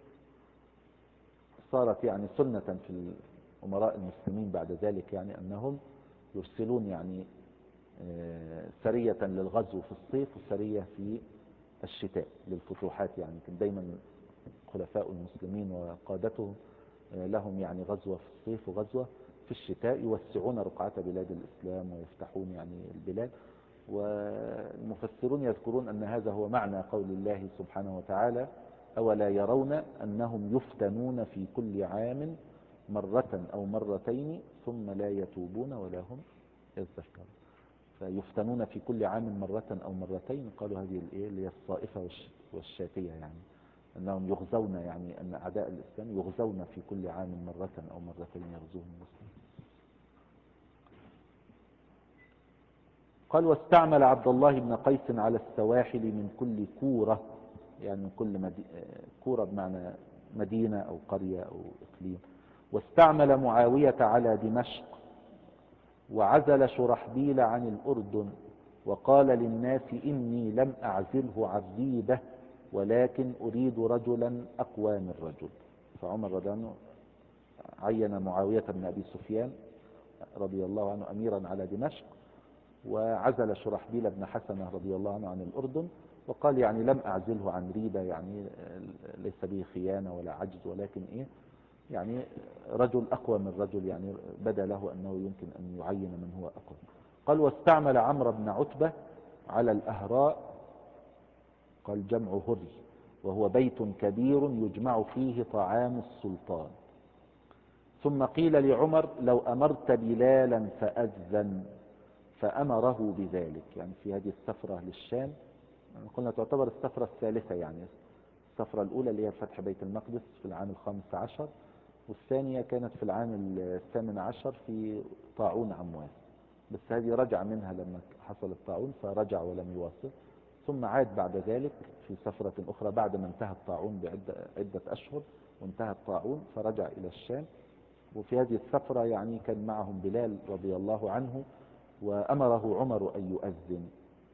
صارت يعني سنة في أمراء المسلمين بعد ذلك، يعني أنهم يرسلون يعني سرية للغزو في الصيف وسرية في الشتاء للفتوحات. يعني كان دايما خلفاء المسلمين وقادتهم لهم يعني غزوة في الصيف وغزوة في الشتاء، يوسعون رقعة بلاد الإسلام ويفتحون يعني البلاد. والمفسرون يذكرون أن هذا هو معنى قول الله سبحانه وتعالى: أولا يرون أنهم يفتنون في كل عام مرة أو مرتين ثم لا يتوبون ولا هم يذكرون. فيفتنون في كل عام مرة أو مرتين. قالوا هذه اللي هي الصائفة والشاتية، يعني أنهم يغزون، يعني أن أعداء الإسلام يغزون في كل عام مرة أو مرتين يغزوهم المسلمين. قال واستعمل عبد الله بن قيس على السواحل من كل كورة، يعني من كل كورة بمعنى مدينة أو قرية أو إقليم. واستعمل معاوية على دمشق، وعزل شرحبيل عن الأردن، وقال للناس إني لم أعزله عن ريبة ولكن أريد رجلا أقوى من رجل. فعمر رضي الله عنه عين معاوية بن أبي سفيان رضي الله عنه أميرا على دمشق، وعزل شرحبيل بن حسنة رضي الله عنه عن الأردن، وقال يعني لم أعزله عن ريبة، يعني ليس به خيانة ولا عجز، ولكن يعني رجل أقوى من رجل، يعني بدا له أنه يمكن أن يعين من هو أقوى. قال واستعمل عمرو بن عتبة على الأهراء، قال جمع هري، وهو بيت كبير يجمع فيه طعام السلطان. ثم قيل لعمر لو أمرت بلالا فأذن، فأمره بذلك. يعني في هذه السفرة للشام، قلنا تعتبر السفرة الثالثة، يعني السفرة الأولى اللي هي فتح بيت المقدس في العام 15، والثانية كانت في العام 18 في طاعون عمواس، بس هذه رجع منها لما حصل الطاعون فرجع ولم يواصل، ثم عاد بعد ذلك في سفرة أخرى بعد ما انتهى الطاعون بعدة أشهر، وانتهى الطاعون فرجع إلى الشام. وفي هذه السفرة يعني كان معهم بلال رضي الله عنه، وأمره عمر أن يؤذن.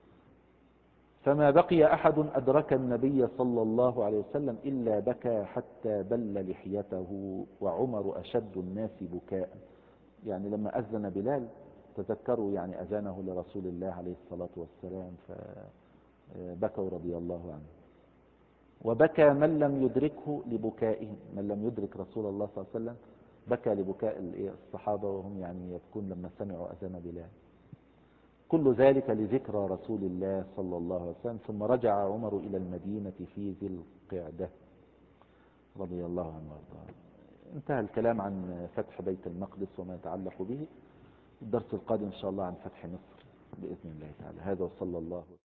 فما بقي أحد أدرك النبي صلى الله عليه وسلم إلا بكى حتى بل لحيته، وعمر أشد الناس بكاء. يعني لما أذن بلال تذكروا يعني أذانه لرسول الله عليه الصلاة والسلام، فبكوا رضي الله عنه. وبكى من لم يدركه لبكائهم، من لم يدرك رسول الله صلى الله عليه وسلم بكى لبكاء الصحابة، وهم يعني يبكون لما سمعوا أذان بلال. كل ذلك لذكرى رسول الله صلى الله عليه وسلم. ثم رجع عمر إلى المدينة في ذي القعدة رضي الله عنه وارضاه. انتهى الكلام عن فتح بيت المقدس وما يتعلق به. الدرس القادم إن شاء الله عن فتح مصر بإذن الله تعالى. هذا وصلى الله